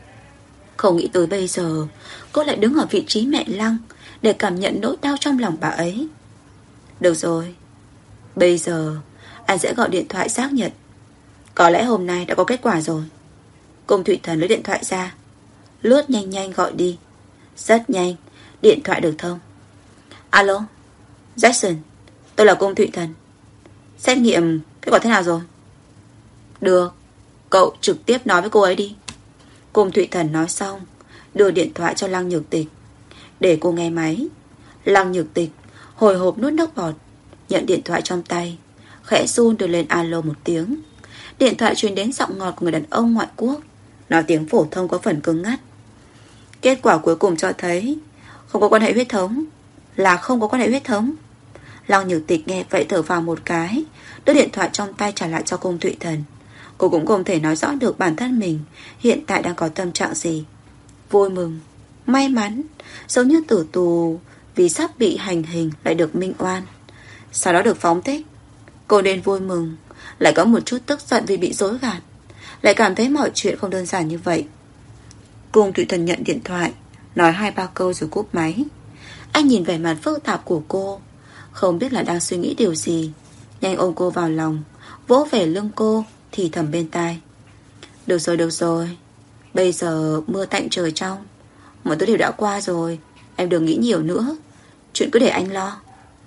Không nghĩ tới bây giờ cô lại đứng ở vị trí mẹ Lăng để cảm nhận nỗi đau trong lòng bà ấy. Được rồi, bây giờ anh sẽ gọi điện thoại xác nhận. Có lẽ hôm nay đã có kết quả rồi. Cung Thụy Thần lấy điện thoại ra, lướt nhanh nhanh gọi đi. Rất nhanh, điện thoại được thông. Alo, Jackson, tôi là Cung Thụy Thần. Xét nghiệm kết quả thế nào rồi? Được, cậu trực tiếp nói với cô ấy đi. Cung Thụy Thần nói xong, đưa điện thoại cho Lăng Nhược Tịch, để cô nghe máy. Lăng Nhược Tịch hồi hộp nuốt nước bọt, nhận điện thoại trong tay, khẽ run đưa lên alo một tiếng. Điện thoại truyền đến giọng ngọt của người đàn ông ngoại quốc, nói tiếng phổ thông có phần cứng ngắt. Kết quả cuối cùng cho thấy không có quan hệ huyết thống. Là không có quan hệ huyết thống. Lăng Nhược Tịch nghe vậy thở vào một cái, đưa điện thoại trong tay trả lại cho Cung Thụy Thần. Cô cũng không thể nói rõ được bản thân mình hiện tại đang có tâm trạng gì. Vui mừng, may mắn, giống như tử tù vì sắp bị hành hình lại được minh oan, sau đó được phóng thích. Cô nên vui mừng, lại có một chút tức giận vì bị dối gạt, lại cảm thấy mọi chuyện không đơn giản như vậy. Cung Thụy Thần nhận điện thoại, nói 2-3 câu rồi cúp máy. Anh nhìn vẻ mặt phức tạp của cô, không biết là đang suy nghĩ điều gì. Nhanh ôm cô vào lòng, vỗ về lưng cô, thì thầm bên tai: được rồi, bây giờ mưa tạnh trời trong, mọi thứ đều đã qua rồi, em đừng nghĩ nhiều nữa, chuyện cứ để anh lo.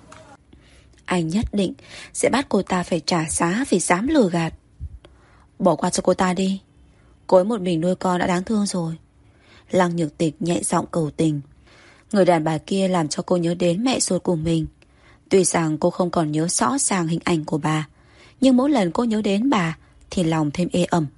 Anh nhất định sẽ bắt cô ta phải trả giá vì dám lừa gạt. Bỏ qua cho cô ta đi, cô ấy một mình nuôi con đã đáng thương rồi. Lăng Nhược Tịch nhẹ giọng cầu tình. Người đàn bà kia làm cho cô nhớ đến mẹ ruột của mình. Tuy rằng cô không còn nhớ rõ ràng hình ảnh của bà, nhưng mỗi lần cô nhớ đến bà thì lòng thêm ê ẩm.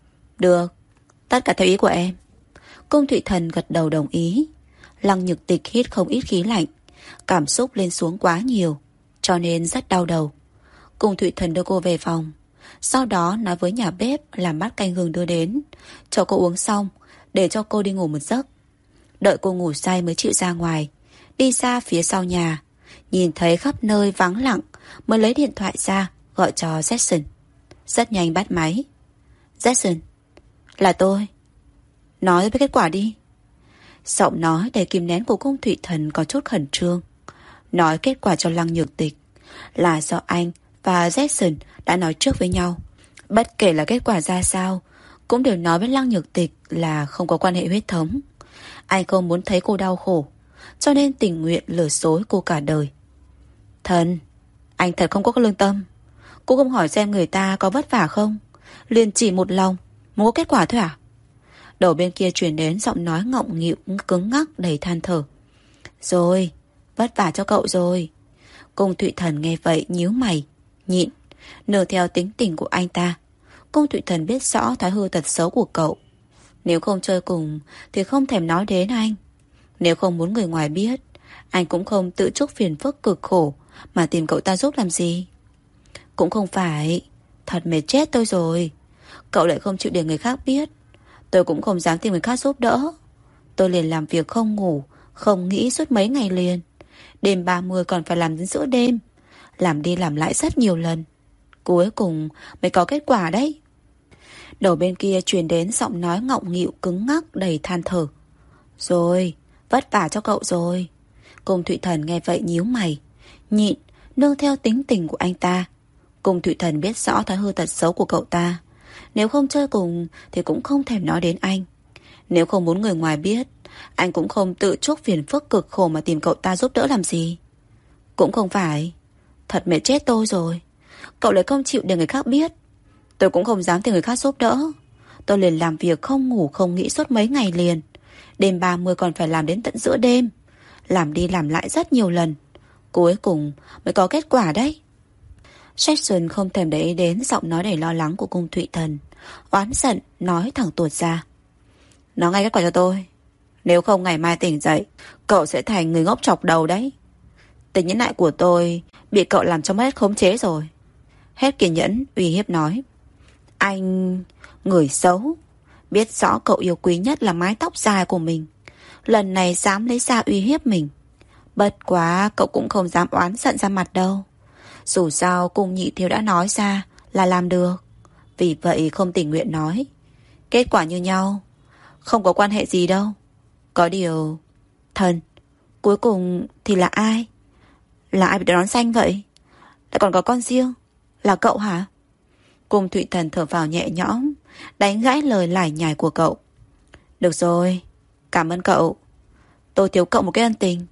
Được, tất cả theo ý của em. Cung Thụy Thần gật đầu đồng ý. Lăng Nhược Tịch hít không ít khí lạnh, cảm xúc lên xuống quá nhiều, cho nên rất đau đầu. Cung Thụy Thần đưa cô về phòng, sau đó nói với nhà bếp làm bát canh gừng đưa đến, cho cô uống xong, để cho cô đi ngủ một giấc. Đợi cô ngủ say mới chịu ra ngoài. Đi ra phía sau nhà, nhìn thấy khắp nơi vắng lặng, mới lấy điện thoại ra gọi cho Jackson. Rất nhanh bắt máy. Jackson, là tôi. Nói với kết quả đi. Giọng nói đầy kìm nén của Cung Thụy Thần có chút khẩn trương. Nói kết quả cho Lăng Nhược Tịch là do anh và Jackson đã nói trước với nhau. Bất kể là kết quả ra sao, cũng đều nói với Lăng Nhược Tịch là không có quan hệ huyết thống. Anh không muốn thấy cô đau khổ, cho nên tình nguyện lừa dối cô cả đời. Thần, anh thật không có lương tâm. Cô không hỏi xem người ta có vất vả không, liền chỉ một lòng muốn có kết quả thôi à? Đầu bên kia truyền đến giọng nói ngọng nghịu cứng ngắc đầy than thở. Rồi, vất vả cho cậu rồi. Cung Thụy Thần nghe vậy nhíu mày, nhịn, nương theo tính tình của anh ta. Cung Thụy Thần biết rõ thói hư tật xấu của cậu. Nếu không chơi cùng thì không thèm nói đến anh. Nếu không muốn người ngoài biết, anh cũng không tự chuốc phiền phức cực khổ mà tìm cậu ta giúp làm gì. Cũng không phải. Thật mệt chết tôi rồi. Cậu lại không chịu để người khác biết, tôi cũng không dám tìm người khác giúp đỡ. Tôi liền làm việc không ngủ, không nghĩ suốt mấy ngày liền. Đêm 30 còn phải làm đến giữa đêm, làm đi làm lại rất nhiều lần, cuối cùng mới có kết quả đấy. Đầu bên kia truyền đến giọng nói ngọng nghịu cứng ngắc đầy than thở. Rồi, vất vả cho cậu rồi. Cung Thụy Thần nghe vậy nhíu mày, nhịn, nương theo tính tình của anh ta. Cung Thụy Thần biết rõ thói hư tật xấu của cậu ta. Nếu không chơi cùng thì cũng không thèm nói đến anh. Nếu không muốn người ngoài biết, anh cũng không tự chuốc phiền phức cực khổ mà tìm cậu ta giúp đỡ làm gì. Cũng không phải. Thật mệt chết tôi rồi. Cậu lại không chịu để người khác biết, tôi cũng không dám tìm người khác giúp đỡ. Tôi liền làm việc không ngủ không nghĩ suốt mấy ngày liền. Đêm 30 còn phải làm đến tận giữa đêm, làm đi làm lại rất nhiều lần, cuối cùng mới có kết quả đấy. Jackson không thèm để ý đến giọng nói đầy lo lắng của Cung Thụy Thần, oán giận nói thẳng tuột ra. Nói ngay kết quả cho tôi, nếu không ngày mai tỉnh dậy cậu sẽ thành người ngốc chọc đầu đấy. Tình nhẫn nại của tôi bị cậu làm cho mất hết khống chế rồi. Hết kiên nhẫn uy hiếp nói. Anh, người xấu, biết rõ cậu yêu quý nhất là mái tóc dài của mình, lần này dám lấy ra uy hiếp mình. Bất quá cậu cũng không dám oán giận ra mặt đâu. Dù sao Cung nhị thiếu đã nói ra là làm được, vì vậy không tình nguyện nói. Kết quả như nhau, không có quan hệ gì đâu. Có điều, Thần, cuối cùng thì là ai? Là ai bị đón xanh vậy? Lại còn có con riêng, là cậu hả? Cung Thụy Thần thở vào nhẹ nhõm, đánh gãy lời lải nhải của cậu. Được rồi, cảm ơn cậu, tôi thiếu cậu một cái ân tình.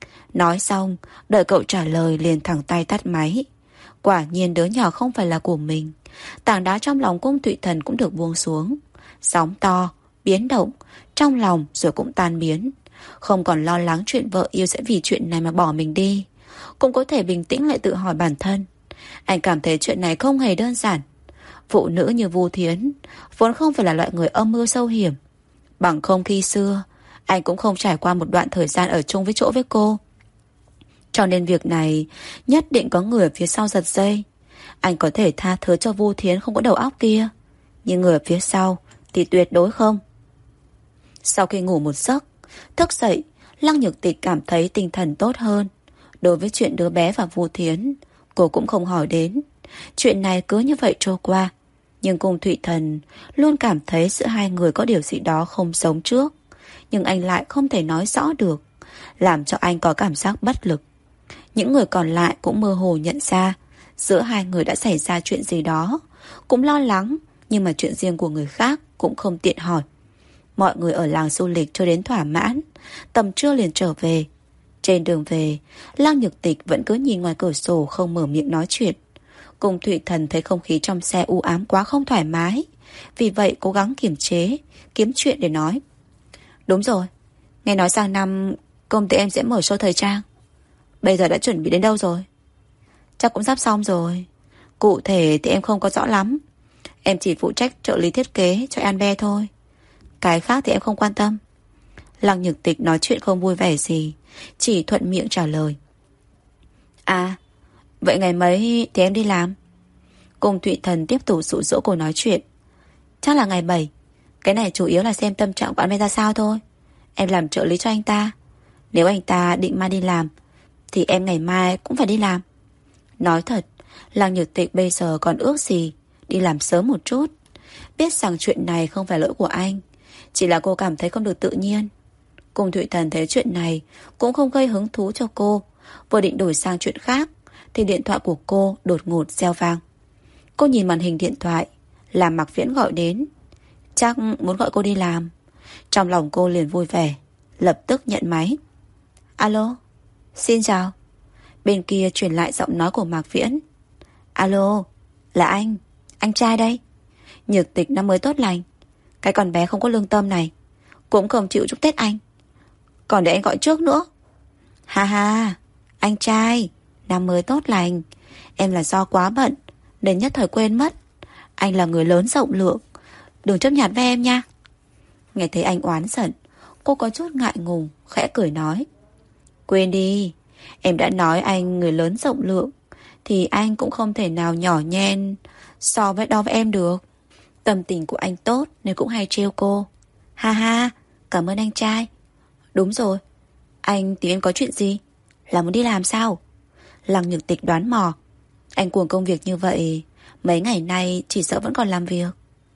Nói xong, đợi cậu trả lời liền thẳng tay tắt máy. Quả nhiên đứa nhỏ không phải là của mình. Tảng đá trong lòng Cung Thụy Thần cũng được buông xuống. Sóng to, biến động, trong lòng rồi cũng tan biến. Không còn lo lắng chuyện vợ yêu sẽ vì chuyện này mà bỏ mình đi. Cũng có thể bình tĩnh lại tự hỏi bản thân. Anh cảm thấy chuyện này không hề đơn giản. Phụ nữ như Vu Thiến vốn không phải là loại người âm mưu sâu hiểm. Bằng không khi xưa anh cũng không trải qua một đoạn thời gian ở chung với cô. Cho nên việc này nhất định có người ở phía sau giật dây. Anh có thể tha thứ cho Vu Thiến không có đầu óc kia, nhưng người ở phía sau thì tuyệt đối không. Sau khi ngủ một giấc, thức dậy, Lăng Nhược Tịch cảm thấy tinh thần tốt hơn. Đối với chuyện đứa bé và Vu Thiến, cô cũng không hỏi đến. Chuyện này cứ như vậy trôi qua. Nhưng Cung Thụy Thần luôn cảm thấy giữa hai người có điều gì đó không giống trước. Nhưng anh lại không thể nói rõ được, làm cho anh có cảm giác bất lực. Những người còn lại cũng mơ hồ nhận ra giữa hai người đã xảy ra chuyện gì đó. Cũng lo lắng, nhưng mà chuyện riêng của người khác cũng không tiện hỏi. Mọi người ở làng du lịch chơi đến thỏa mãn, tầm trưa liền trở về. Trên đường về, Lăng Nhược Tịch vẫn cứ nhìn ngoài cửa sổ không mở miệng nói chuyện. Cung Thụy Thần thấy không khí trong xe u ám quá không thoải mái, vì vậy cố gắng kiềm chế, kiếm chuyện để nói. Đúng rồi, nghe nói sang năm công ty em sẽ mở show thời trang. Bây giờ đã chuẩn bị đến đâu rồi? Chắc cũng sắp xong rồi. Cụ thể thì em không có rõ lắm. Em chỉ phụ trách trợ lý thiết kế cho An Be thôi. Cái khác thì em không quan tâm. Lăng Nhược Tịch nói chuyện không vui vẻ gì, chỉ thuận miệng trả lời. À, vậy ngày mấy thì em đi làm? Cung Thụy Thần tiếp tục dụ dỗ cô nói chuyện. Chắc là ngày 7. Cái này chủ yếu là xem tâm trạng của anh ấy ra sao thôi. Em làm trợ lý cho anh ta. Nếu anh ta định mai đi làm thì em ngày mai cũng phải đi làm. Nói thật, Lăng Nhược Tịch bây giờ còn ước gì đi làm sớm một chút. Biết rằng chuyện này không phải lỗi của anh, chỉ là cô cảm thấy không được tự nhiên. Cung Thụy Thần thấy chuyện này cũng không gây hứng thú cho cô. Vừa định đổi sang chuyện khác thì điện thoại của cô đột ngột reo vang. Cô nhìn màn hình điện thoại là Mạc Viễn gọi đến. Chắc muốn gọi cô đi làm. Trong lòng cô liền vui vẻ, lập tức nhận máy. Alo, xin chào. Bên kia truyền lại giọng nói của Mạc Viễn. Alo, là anh trai đây. Nhược Tịch năm mới tốt lành. Cái con bé không có lương tâm này cũng không chịu chúc Tết anh, còn để anh gọi trước nữa. Ha ha, anh trai, năm mới tốt lành. Em là do quá bận nên nhất thời quên mất. Anh là người lớn rộng lượng, đừng chấp nhặt với em nha. Nghe thấy anh oán giận, cô có chút ngại ngùng, khẽ cười nói. Quên đi, em đã nói anh người lớn rộng lượng thì anh cũng không thể nào nhỏ nhen so với đó với em được. Tâm tình của anh tốt nên cũng hay trêu cô. Ha ha, cảm ơn anh trai. Đúng rồi, anh tìm em có chuyện gì? Là muốn đi làm sao? Lăng Nhược Tịch đoán mò. Anh cuồng công việc như vậy, mấy ngày nay chỉ sợ vẫn còn làm việc.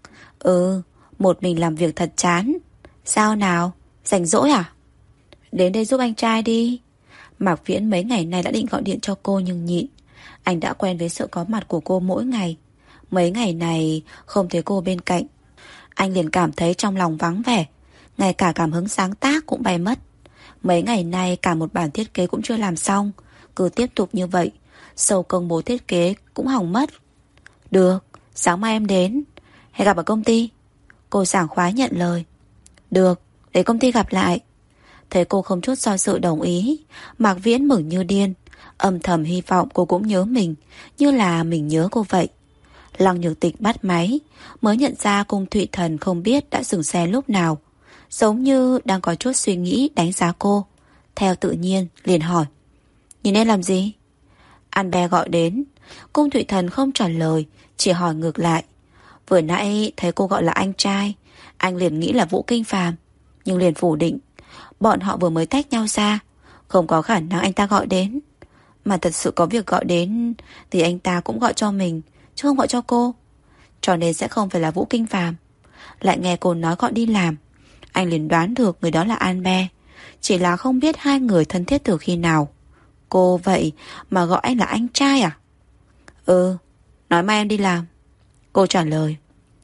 Ừ, một mình làm việc thật chán. Sao nào, rảnh rỗi à? Đến đây giúp anh trai đi. Mạc Viễn mấy ngày nay đã định gọi điện cho cô nhưng nhịn. Anh đã quen với sự có mặt của cô mỗi ngày. Mấy ngày này không thấy cô bên cạnh, anh liền cảm thấy trong lòng vắng vẻ. Ngay cả cảm hứng sáng tác cũng bay mất. Mấy ngày nay cả một bản thiết kế cũng chưa làm xong. Cứ tiếp tục như vậy, sâu công bố thiết kế cũng hỏng mất. Được, sáng mai em đến. Hẹn gặp ở công ty. Cô sảng khoái nhận lời. Được, để công ty gặp lại. Thấy cô không chút do dự đồng ý, Mạc Viễn mừng như điên. Âm thầm hy vọng cô cũng nhớ mình như là mình nhớ cô vậy. Lăng Nhược Tịch bắt máy, mới nhận ra Cung Thụy Thần không biết đã dừng xe lúc nào, giống như đang có chút suy nghĩ đánh giá cô. Theo tự nhiên liền hỏi. Nhìn em làm gì? An Be gọi đến. Cung Thụy Thần không trả lời, chỉ hỏi ngược lại. Vừa nãy thấy cô gọi là anh trai, anh liền nghĩ là Vũ Kinh Phàm, nhưng liền phủ định. Bọn họ vừa mới tách nhau ra, không có khả năng anh ta gọi đến. Mà thật sự có việc gọi đến thì anh ta cũng gọi cho mình, chứ không gọi cho cô. Cho nên sẽ không phải là Vũ Kinh Phàm. Lại nghe cô nói gọi đi làm, anh liền đoán được người đó là An Be. Chỉ là không biết hai người thân thiết từ khi nào. Cô vậy mà gọi anh là anh trai à? Ừ, nói mai em đi làm. Cô trả lời.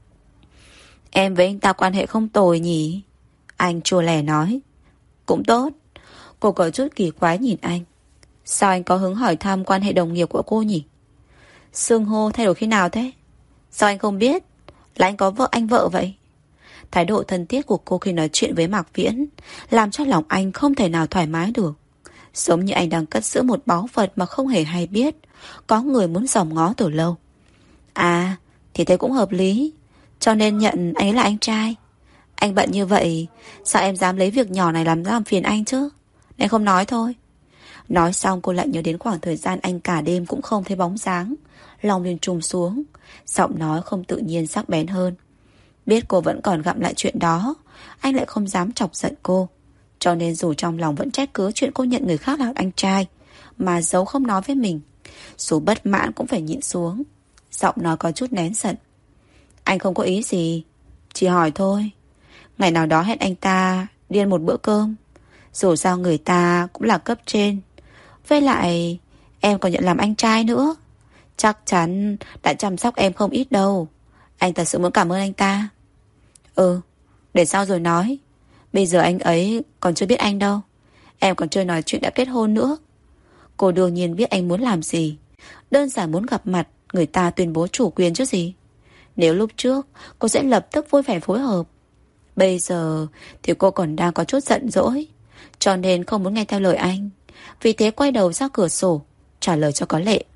Em với anh ta quan hệ không tồi nhỉ? Anh chua lẻ nói. Cũng tốt. Cô có chút kỳ quái nhìn anh. Sao anh có hứng hỏi thăm quan hệ đồng nghiệp của cô nhỉ? Xưng hô thay đổi khi nào thế? Sao anh không biết? Là anh có vợ anh vợ vậy? Thái độ thân thiết của cô khi nói chuyện với Mạc Viễn làm cho lòng anh không thể nào thoải mái được. Giống như anh đang cất giữ một báu vật mà không hề hay biết có người muốn dòm ngó từ lâu. À, thì thế cũng hợp lý. Cho nên nhận anh ấy là anh trai. Anh bận như vậy, sao em dám lấy việc nhỏ này làm phiền anh chứ? Nên không nói thôi. Nói xong cô lại nhớ đến khoảng thời gian anh cả đêm cũng không thấy bóng dáng. Lòng liền trùng xuống. Giọng nói không tự nhiên sắc bén hơn. Biết cô vẫn còn gặm lại chuyện đó, anh lại không dám chọc giận cô. Cho nên dù trong lòng vẫn trách cứ chuyện cô nhận người khác là anh trai, mà giấu không nói với mình, dù bất mãn cũng phải nhịn xuống. Giọng nói có chút nén giận. Anh không có ý gì, chỉ hỏi thôi. Ngày nào đó hẹn anh ta đi ăn một bữa cơm. Dù sao người ta cũng là cấp trên. Với lại em còn nhận làm anh trai nữa. Chắc chắn đã chăm sóc em không ít đâu. Anh thật sự muốn cảm ơn anh ta. Ừ, để sau rồi nói. Bây giờ anh ấy còn chưa biết anh đâu. Em còn chưa nói chuyện đã kết hôn nữa. Cô đương nhiên biết anh muốn làm gì. Đơn giản muốn gặp mặt, người ta tuyên bố chủ quyền chứ gì. Nếu lúc trước cô sẽ lập tức vui vẻ phối hợp. Bây giờ thì cô còn đang có chút giận dỗi, cho nên không muốn nghe theo lời anh. Vì thế quay đầu ra cửa sổ, trả lời cho có lệ.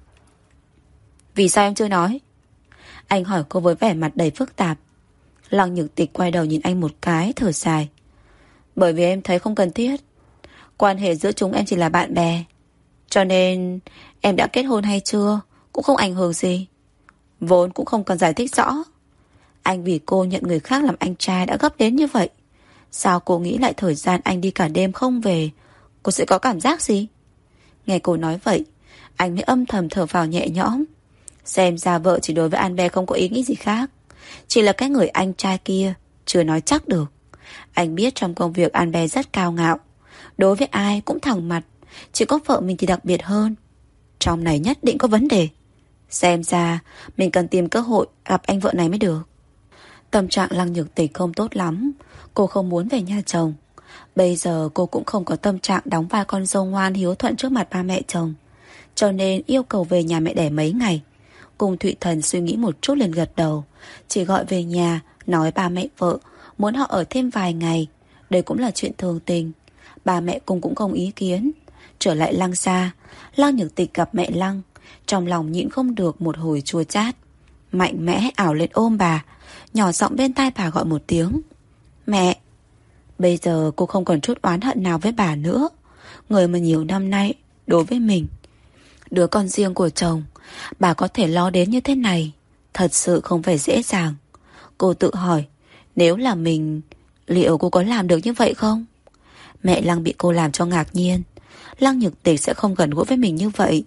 Vì sao em chưa nói? Anh hỏi cô với vẻ mặt đầy phức tạp. Lăng Nhược Tịch quay đầu nhìn anh một cái, thở dài. Bởi vì em thấy không cần thiết. Quan hệ giữa chúng em chỉ là bạn bè. Cho nên em đã kết hôn hay chưa cũng không ảnh hưởng gì. Vốn cũng không cần giải thích rõ. Anh vì cô nhận người khác làm anh trai đã gấp đến như vậy. Sao cô nghĩ lại thời gian anh đi cả đêm không về, cô sẽ có cảm giác gì? Nghe cô nói vậy, anh mới âm thầm thở phào nhẹ nhõm. Xem ra vợ chỉ đối với An Be không có ý nghĩ gì khác. Chỉ là cái người anh trai kia chưa nói chắc được. Anh biết trong công việc An Be rất cao ngạo, đối với ai cũng thẳng mặt. Chỉ có vợ mình thì đặc biệt hơn. Trong này nhất định có vấn đề. Xem ra mình cần tìm cơ hội gặp anh vợ này mới được. Tâm trạng Lăng Nhược Tịch không tốt lắm. Cô không muốn về nhà chồng. Bây giờ cô cũng không có tâm trạng đóng vai con dâu ngoan hiếu thuận trước mặt ba mẹ chồng, cho nên yêu cầu về nhà mẹ đẻ mấy ngày. Cùng Thụy Thần suy nghĩ một chút liền gật đầu. Chỉ gọi về nhà nói ba mẹ vợ muốn họ ở thêm vài ngày. Đây cũng là chuyện thường tình. Ba mẹ cùng cũng không ý kiến. Trở lại Lăng gia, Lăng Nhược Tịch gặp mẹ Lăng, trong lòng nhịn không được một hồi chua chát. Mạnh mẽ ảo lên ôm bà, nhỏ giọng bên tai bà gọi một tiếng. Mẹ. Bây giờ cô không còn chút oán hận nào với bà nữa. Người mà nhiều năm nay đối với mình, đứa con riêng của chồng, bà có thể lo đến như thế này, thật sự không phải dễ dàng. Cô tự hỏi, nếu là mình, liệu cô có làm được như vậy không? Mẹ Lăng bị cô làm cho ngạc nhiên. Lăng Nhược Tịch sẽ không gần gũi với mình như vậy.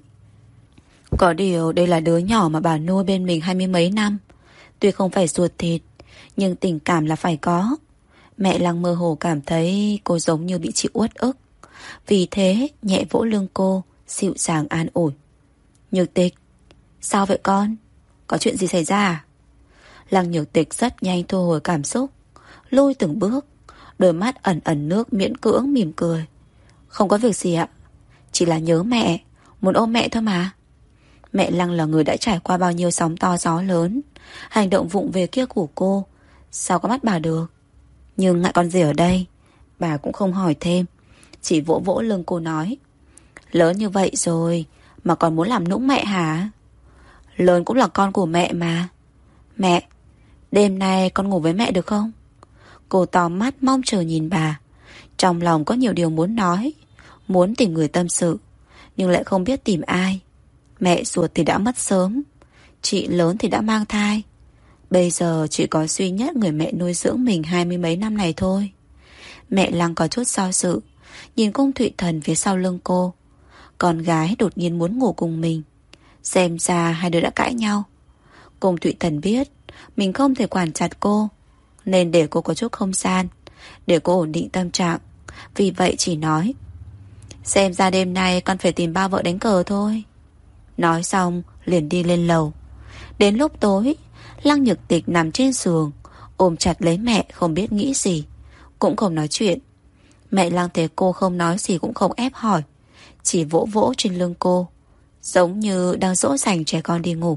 Có điều đây là đứa nhỏ mà bà nuôi bên mình 20 mấy năm. Tuy không phải ruột thịt, nhưng tình cảm là phải có. Mẹ Lăng mơ hồ cảm thấy cô giống như bị chịu uất ức. Vì thế nhẹ vỗ lưng cô, dịu dàng an ủi. Nhược Tịch, sao vậy con? Có chuyện gì xảy ra à? Lăng Nhược Tịch rất nhanh thu hồi cảm xúc, lùi từng bước, đôi mắt ẩn ẩn nước miễn cưỡng mỉm cười. Không có việc gì ạ, chỉ là nhớ mẹ, muốn ôm mẹ thôi mà. Mẹ Lăng là người đã trải qua bao nhiêu sóng to gió lớn. Hành động vụng về kia của cô sao có mắt bà được. Nhưng ngại con gì ở đây, bà cũng không hỏi thêm, chỉ vỗ vỗ lưng cô nói. Lớn như vậy rồi mà còn muốn làm nũng mẹ hả? Lớn cũng là con của mẹ mà. Mẹ, đêm nay con ngủ với mẹ được không? Cô to mắt mong chờ nhìn bà. Trong lòng có nhiều điều muốn nói, muốn tìm người tâm sự, nhưng lại không biết tìm ai. Mẹ ruột thì đã mất sớm, chị lớn thì đã mang thai. Bây giờ chỉ có duy nhất người mẹ nuôi dưỡng mình 20 mấy năm này thôi. Mẹ Lăng có chút do dự, nhìn Cung Thụy Thần phía sau lưng cô. Con gái đột nhiên muốn ngủ cùng mình. Xem ra hai đứa đã cãi nhau. Cung Thụy Thần biết mình không thể quản chặt cô, nên để cô có chút không gian, để cô ổn định tâm trạng. Vì vậy chỉ nói, xem ra đêm nay con phải tìm ba vợ đánh cờ thôi. Nói xong liền đi lên lầu. Đến lúc tối, Lăng Nhược Tịch nằm trên giường, ôm chặt lấy mẹ không biết nghĩ gì, cũng không nói chuyện. Mẹ Lăng thấy cô không nói gì cũng không ép hỏi, chỉ vỗ vỗ trên lưng cô, giống như đang dỗ dành trẻ con đi ngủ.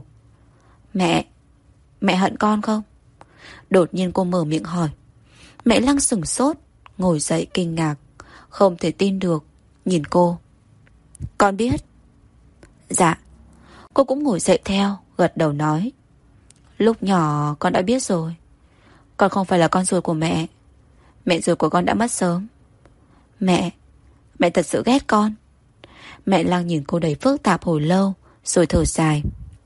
Mẹ hận con không? Đột nhiên cô mở miệng hỏi. Mẹ Lăng sửng sốt, ngồi dậy kinh ngạc, không thể tin được, nhìn cô. Con biết. Dạ. Cô cũng ngồi dậy theo, gật đầu nói. Lúc nhỏ con đã biết rồi. Con không phải là con ruột của mẹ. Mẹ ruột của con đã mất sớm. Mẹ thật sự ghét con. Mẹ Lăng nhìn cô đầy phức tạp hồi lâu, rồi thở dài.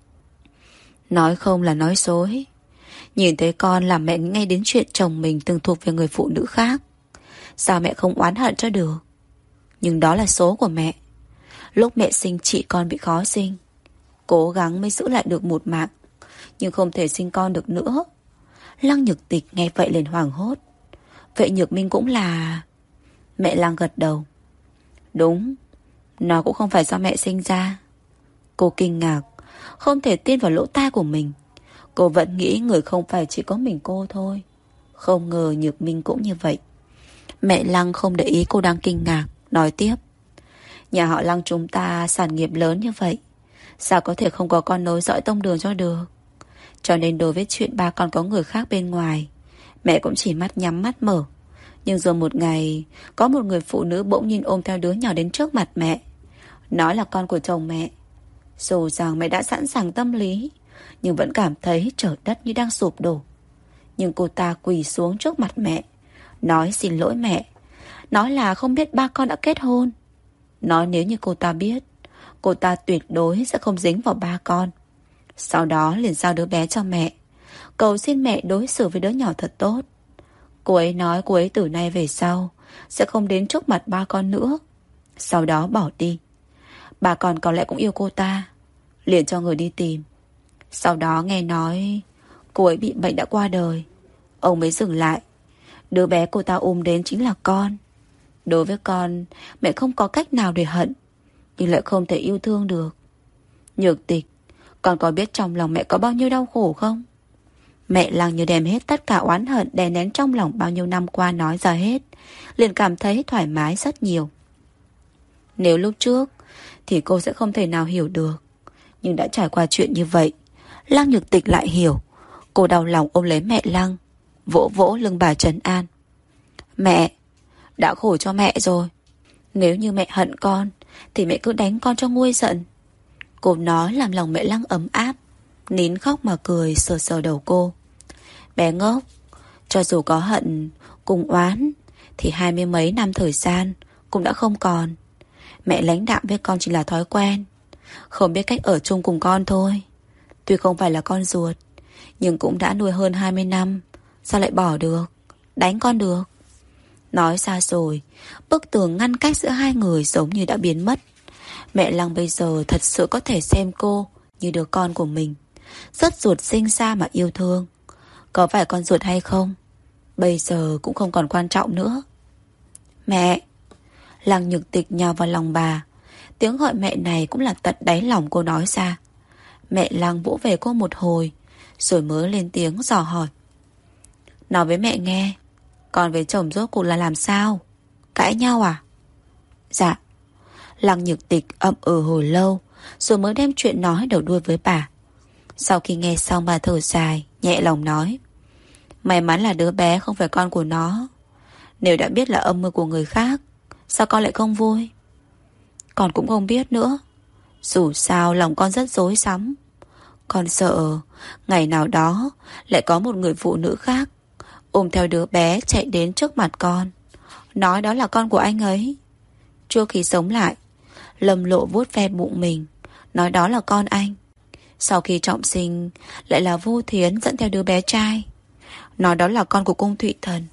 Nói không là nói dối. Nhìn thấy con làm mẹ ngay đến chuyện chồng mình từng thuộc về người phụ nữ khác. Sao mẹ không oán hận cho được? Nhưng đó là số của mẹ. Lúc mẹ sinh chị con bị khó sinh, cố gắng mới giữ lại được một mạng, nhưng không thể sinh con được nữa. Lăng Nhược Tịch nghe vậy liền hoảng hốt. Vậy Nhược Minh cũng là... Mẹ Lăng gật đầu. Đúng, nó cũng không phải do mẹ sinh ra. Cô kinh ngạc, không thể tin vào lỗ tai của mình. Cô vẫn nghĩ người không phải chỉ có mình cô thôi. Không ngờ Nhược Minh cũng như vậy. Mẹ Lăng không để ý cô đang kinh ngạc, nói tiếp. Nhà họ Lăng chúng ta sản nghiệp lớn như vậy, sao có thể không có con nối dõi tông đường cho được. Cho nên đối với chuyện ba con có người khác bên ngoài, mẹ cũng chỉ mắt nhắm mắt mở. Nhưng rồi một ngày, có một người phụ nữ bỗng nhiên ôm theo đứa nhỏ đến trước mặt mẹ, nói là con của chồng mẹ. Dù rằng mẹ đã sẵn sàng tâm lý, nhưng vẫn cảm thấy trời đất như đang sụp đổ. Nhưng cô ta quỳ xuống trước mặt mẹ, nói xin lỗi mẹ, nói là không biết ba con đã kết hôn. Nói nếu như cô ta biết, cô ta tuyệt đối sẽ không dính vào ba con. Sau đó liền giao đứa bé cho mẹ, cầu xin mẹ đối xử với đứa nhỏ thật tốt. Cô ấy nói cô ấy từ nay về sau sẽ không đến trước mặt ba con nữa. Sau đó bỏ đi. Bà con có lẽ cũng yêu cô ta, liền cho người đi tìm. Sau đó nghe nói cô ấy bị bệnh đã qua đời, ông mới dừng lại. Đứa bé cô ta ôm đến chính là con. Đối với con, mẹ không có cách nào để hận, nhưng lại không thể yêu thương được. Nhược Tịch, con có biết trong lòng mẹ có bao nhiêu đau khổ không? Mẹ Lăng như đem hết tất cả oán hận đè nén trong lòng bao nhiêu năm qua nói ra hết, liền cảm thấy thoải mái rất nhiều. Nếu lúc trước thì cô sẽ không thể nào hiểu được, nhưng đã trải qua chuyện như vậy, Lăng Nhược Tịch lại hiểu. Cô đau lòng ôm lấy mẹ Lăng, vỗ vỗ lưng bà trấn an. Mẹ, đã khổ cho mẹ rồi. Nếu như mẹ hận con thì mẹ cứ đánh con cho nguôi giận. Cô nói làm lòng mẹ Lăng ấm áp, nín khóc mà cười, sờ sờ đầu cô. Bé ngốc, cho dù có hận cùng oán thì 20 mấy năm thời gian cũng đã không còn. Mẹ lãnh đạm với con chỉ là thói quen, không biết cách ở chung cùng con thôi. Tuy không phải là con ruột, nhưng cũng đã nuôi hơn 20 năm, sao lại bỏ được, đánh con được. Nói xa rồi, bức tường ngăn cách giữa hai người giống như đã biến mất. Mẹ Lăng bây giờ thật sự có thể xem cô như đứa con của mình, rất ruột sinh ra mà yêu thương. Có phải con ruột hay không, bây giờ cũng không còn quan trọng nữa. Mẹ! Lăng Nhược Tịch nhào vào lòng bà. Tiếng gọi mẹ này cũng là tận đáy lòng cô nói ra. Mẹ Lăng vỗ về cô một hồi, rồi mới lên tiếng dò hỏi. Nói với mẹ nghe, con với chồng rốt cuộc là làm sao? Cãi nhau à? Dạ. Lăng Nhược Tịch ậm hồi lâu, rồi mới đem chuyện nói đầu đuôi với bà. Sau khi nghe xong bà thở dài, nhẹ lòng nói. May mắn là đứa bé không phải con của nó. Nếu đã biết là âm mưu của người khác, sao con lại không vui? Con cũng không biết nữa. Dù sao lòng con rất rối rắm. Con sợ ngày nào đó lại có một người phụ nữ khác ôm theo đứa bé chạy đến trước mặt con, nói đó là con của anh ấy. Trước khi sống lại, Lâm Lộ vuốt ve bụng mình, nói đó là con anh. Sau khi trọng sinh, lại là Vô Thiến dẫn theo đứa bé trai, nói đó là con của Cung Thụy Thần.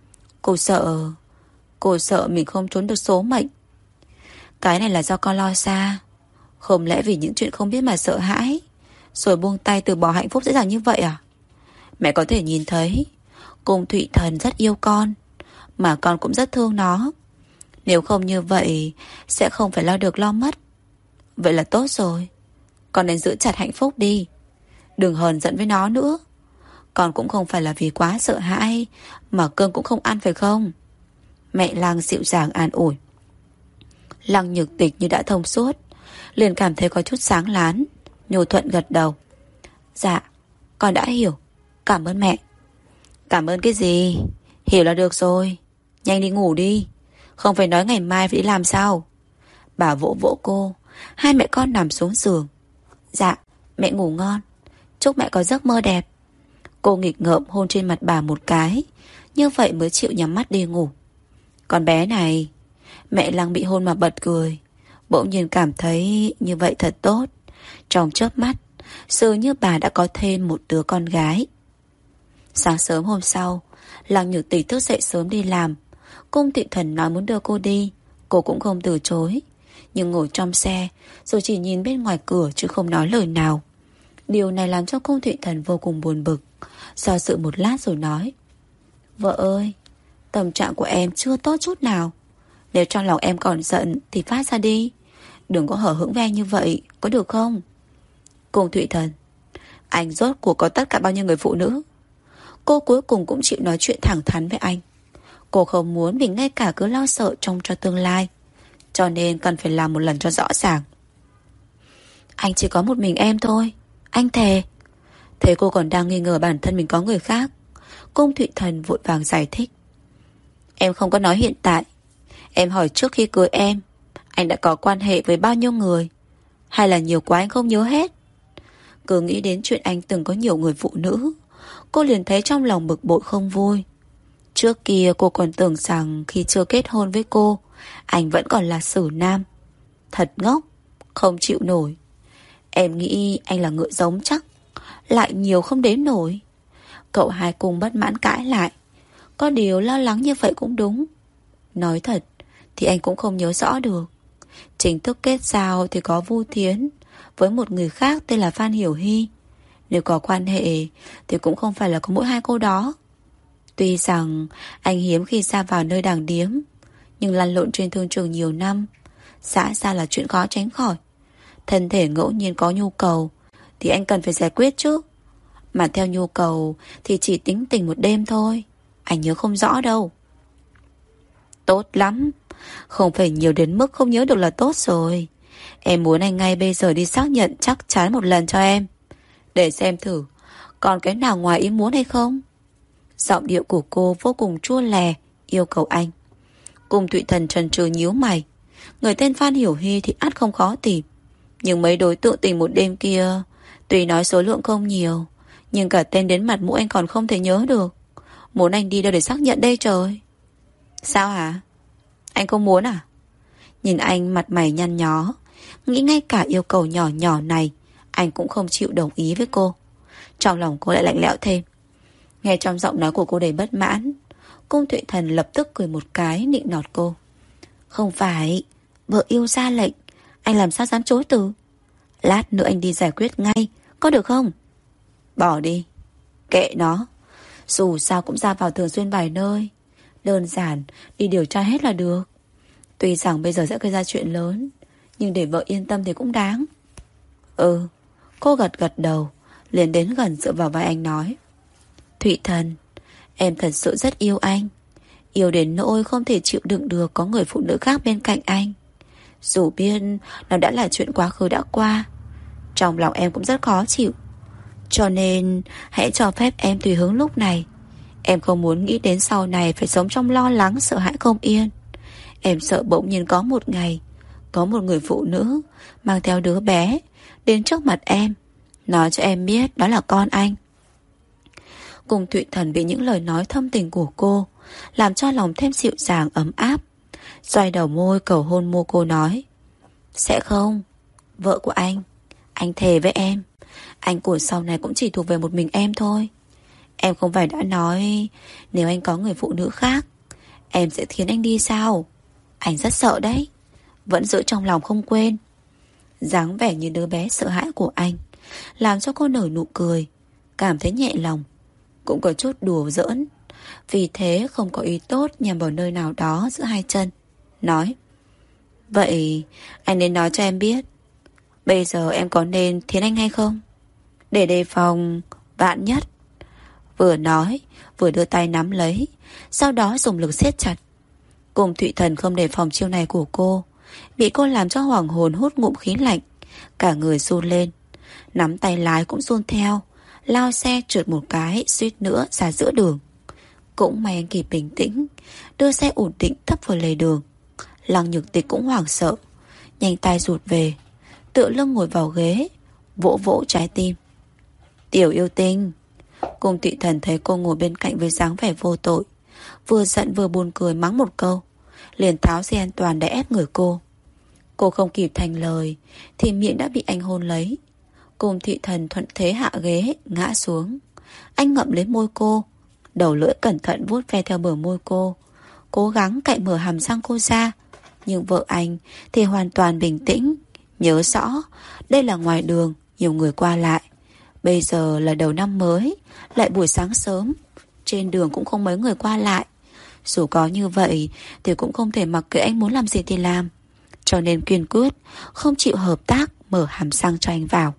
Cô sợ mình không trốn được số mệnh. Cái này là do con lo xa. Không lẽ vì những chuyện không biết mà sợ hãi, rồi buông tay từ bỏ hạnh phúc dễ dàng như vậy à? Mẹ có thể nhìn thấy Cung Thụy Thần rất yêu con, mà con cũng rất thương nó. Nếu không như vậy, sẽ không phải lo được lo mất. Vậy là tốt rồi. Con nên giữ chặt hạnh phúc đi, đừng hờn giận với nó nữa. Con cũng không phải là vì quá sợ hãi mà cơm cũng không ăn phải không? Mẹ Lăng dịu dàng an ủi. Lăng Nhược Tịch như đã thông suốt, liền cảm thấy có chút sáng láng, nhu thuận gật đầu. Dạ, con đã hiểu. Cảm ơn mẹ. Cảm ơn cái gì? Hiểu là được rồi. Nhanh đi ngủ đi, không phải nói ngày mai phải đi làm sao? Bà vỗ vỗ cô. Hai mẹ con nằm xuống giường. Dạ, mẹ ngủ ngon. Chúc mẹ có giấc mơ đẹp. Cô nghịch ngợm hôn trên mặt bà một cái, như vậy mới chịu nhắm mắt đi ngủ. Con bé này. Mẹ Lăng bị hôn mà bật cười. Bỗng nhiên cảm thấy như vậy thật tốt. Trong chớp mắt, dường như bà đã có thêm một đứa con gái. Sáng sớm hôm sau, Lăng Nhược Tỷ thức dậy sớm đi làm. Cung Thị Thần nói muốn đưa cô đi, cô cũng không từ chối, nhưng ngồi trong xe rồi chỉ nhìn bên ngoài cửa chứ không nói lời nào. Điều này làm cho Cung Thị Thần vô cùng buồn bực. Do dự một lát rồi nói: Vợ ơi, tâm trạng của em chưa tốt chút nào. Nếu trong lòng em còn giận thì phát ra đi, đừng có hở hững với anh như vậy, có được không? Cung Thụy Thần: Anh rốt cuộc có tất cả bao nhiêu người phụ nữ? Cô cuối cùng cũng chịu nói chuyện thẳng thắn với anh. Cô không muốn mình ngay cả cứ lo sợ trông cho tương lai, cho nên cần phải làm một lần cho rõ ràng. Anh chỉ có một mình em thôi, anh thề. Thế cô còn đang nghi ngờ bản thân mình có người khác. Cung Thụy Thần vội vàng giải thích: Em không có nói hiện tại. Em hỏi trước khi cưới em, anh đã có quan hệ với bao nhiêu người? Hay là nhiều quá anh không nhớ hết? Cứ nghĩ đến chuyện anh từng có nhiều người phụ nữ, cô liền thấy trong lòng bực bội không vui. Trước kia cô còn tưởng rằng khi chưa kết hôn với cô, anh vẫn còn là xử nam. Thật ngốc, không chịu nổi. Em nghĩ anh là ngựa giống chắc, lại nhiều không đếm nổi. Cậu hai cùng bất mãn cãi lại. Có điều lo lắng như vậy cũng đúng. Nói thật thì anh cũng không nhớ rõ được. Chính thức kết giao thì có Vu Thiến với một người khác tên là Phan Hiểu Hy. Nếu có quan hệ thì cũng không phải là có mỗi hai cô đó. Tuy rằng anh hiếm khi ra vào nơi đàng điếm, nhưng lăn lộn trên thương trường nhiều năm, xã ra là chuyện khó tránh khỏi. Thân thể ngẫu nhiên có nhu cầu thì anh cần phải giải quyết chứ. Mà theo nhu cầu thì chỉ tính tình một đêm thôi. Anh nhớ không rõ đâu. Tốt lắm. Không phải nhiều đến mức không nhớ được là tốt rồi. Em muốn anh ngay bây giờ đi xác nhận chắc chắn một lần cho em, để xem thử còn cái nào ngoài ý muốn hay không. Giọng điệu của cô vô cùng chua lè, yêu cầu anh. Cung Thụy Thần chần chừ nhíu mày. Người tên Phan Hiểu Hy thì ắt không khó tìm, nhưng mấy đối tượng tình một đêm kia, tuy nói số lượng không nhiều, nhưng cả tên đến mặt mũi anh còn không thể nhớ được. Muốn anh đi đâu để xác nhận đây trời? Sao hả? Anh không muốn à? Nhìn anh mặt mày nhăn nhó, nghĩ ngay cả yêu cầu nhỏ nhỏ này anh cũng không chịu đồng ý với cô. Trong lòng cô lại lạnh lẽo thêm. Nghe trong giọng nói của cô đầy bất mãn, Cung Thụy Thần lập tức cười một cái nịnh nọt cô. Không phải, vợ yêu ra lệnh, anh làm sao dám chối từ. Lát nữa anh đi giải quyết ngay, có được không? Bỏ đi, kệ nó. Dù sao cũng ra vào thường xuyên vài nơi, đơn giản đi điều tra hết là được. Tuy rằng bây giờ sẽ gây ra chuyện lớn, nhưng để vợ yên tâm thì cũng đáng. Ừ. Cô gật gật đầu, liền đến gần dựa vào vai anh nói: Thụy Thần, em thật sự rất yêu anh. Yêu đến nỗi không thể chịu đựng được có người phụ nữ khác bên cạnh anh. Dù biết nó đã là chuyện quá khứ đã qua, trong lòng em cũng rất khó chịu. Cho nên hãy cho phép em tùy hứng lúc này. Em không muốn nghĩ đến sau này phải sống trong lo lắng sợ hãi không yên. Em sợ bỗng nhiên có một ngày có một người phụ nữ mang theo đứa bé đến trước mặt em, nói cho em biết đó là con anh. Cung Thụy Thần bị những lời nói thâm tình của cô làm cho lòng thêm dịu dàng ấm áp. Xoay đầu môi cầu hôn môi cô nói: Sẽ không, vợ của anh thề với em, anh của sau này cũng chỉ thuộc về một mình em thôi. Em không phải đã nói nếu anh có người phụ nữ khác em sẽ khiến anh đi sao? Anh rất sợ đấy, vẫn giữ trong lòng không quên. Dáng vẻ như đứa bé sợ hãi của anh làm cho cô nở nụ cười, cảm thấy nhẹ lòng, cũng có chút đùa giỡn. Vì thế không có ý tốt nhằm vào nơi nào đó giữa hai chân. Nói: Vậy anh nên nói cho em biết, bây giờ em có nên thiến anh hay không, để đề phòng vạn nhất. Vừa nói vừa đưa tay nắm lấy, sau đó dùng lực siết chặt. Cùng Thụy Thần không đề phòng chiêu này của cô, bị cô làm cho hoảng hồn hút ngụm khí lạnh, cả người run lên, nắm tay lái cũng run theo, lao xe trượt một cái suýt nữa ra giữa đường. Cũng may anh kịp bình tĩnh, đưa xe ổn định thấp vào lề đường. Lăng Nhược Tịch cũng hoảng sợ, nhanh tay rụt về, tựa lưng ngồi vào ghế, vỗ vỗ trái tim. Tiểu yêu tinh. Cung Thụy Thần thấy cô ngồi bên cạnh với dáng vẻ vô tội, vừa giận vừa buồn cười mắng một câu, liền tháo dây an toàn để ép người cô. Cô không kịp thành lời thì miệng đã bị anh hôn lấy. Cung Thị Thần thuận thế hạ ghế, ngã xuống. Anh ngậm lấy môi cô, đầu lưỡi cẩn thận vuốt ve theo bờ môi cô, cố gắng cạy mở hàm răng cô ra. Nhưng vợ anh thì hoàn toàn bình tĩnh. Nhớ rõ, đây là ngoài đường, nhiều người qua lại. Bây giờ là đầu năm mới, lại buổi sáng sớm, trên đường cũng không mấy người qua lại. Dù có như vậy thì cũng không thể mặc kệ anh muốn làm gì thì làm. Cho nên kiên quyết không chịu hợp tác mở hàm răng cho anh vào.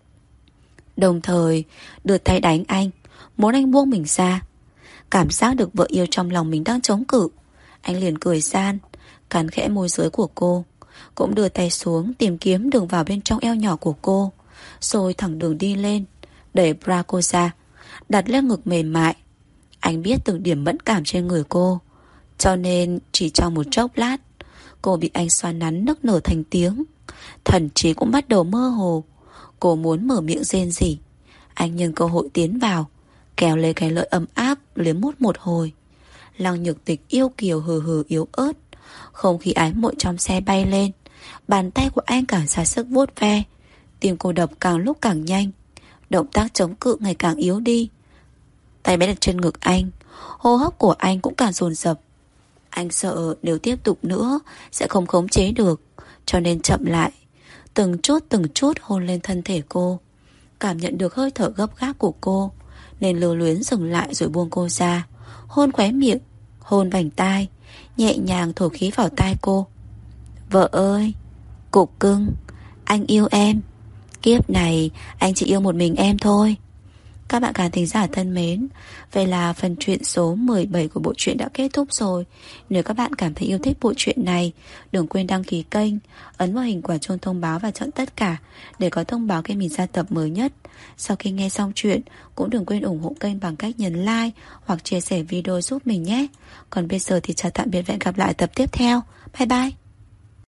Đồng thời đưa tay đánh anh, muốn anh buông mình ra. Cảm giác được vợ yêu trong lòng mình đang chống cự, anh liền cười gian, cắn khẽ môi dưới của cô, cũng đưa tay xuống tìm kiếm đường vào bên trong eo nhỏ của cô, rồi thẳng đường đi lên, đẩy bra cô ra, đặt lên ngực mềm mại. Anh biết từng điểm mẫn cảm trên người cô, cho nên chỉ trong một chốc lát, cô bị anh xoa nắn nức nở thành tiếng. Thần trí cũng bắt đầu mơ hồ. Cô muốn mở miệng rên rỉ. Anh nhân cơ hội tiến vào, kéo lấy cái lợi ấm áp, liếm mút một hồi. Lăng Nhược Tịch yêu kiều hừ hừ yếu ớt. Không khí ái muội trong xe bay lên. Bàn tay của anh càng ra sức vuốt ve. Tim cô đập càng lúc càng nhanh. Động tác chống cự ngày càng yếu đi. Tay bé đặt trên ngực anh. Hô hấp của anh cũng càng dồn dập. Anh sợ nếu tiếp tục nữa sẽ không khống chế được, cho nên chậm lại, từng chút hôn lên thân thể cô. Cảm nhận được hơi thở gấp gáp của cô, nên lưu luyến dừng lại rồi buông cô ra. Hôn khóe miệng, hôn vành tai, nhẹ nhàng thổi khí vào tai cô. Vợ ơi, cục cưng, anh yêu em. Kiếp này anh chỉ yêu một mình em thôi. Các bạn khán thính giả thân mến, vậy là phần truyện số 17 của bộ truyện đã kết thúc rồi. Nếu các bạn cảm thấy yêu thích bộ truyện này, đừng quên đăng ký kênh, ấn vào hình quả chuông thông báo và chọn tất cả để có thông báo khi mình ra tập mới nhất. Sau khi nghe xong chuyện, cũng đừng quên ủng hộ kênh bằng cách nhấn like hoặc chia sẻ video giúp mình nhé. Còn bây giờ thì chào tạm biệt và hẹn gặp lại tập tiếp theo. Bye bye.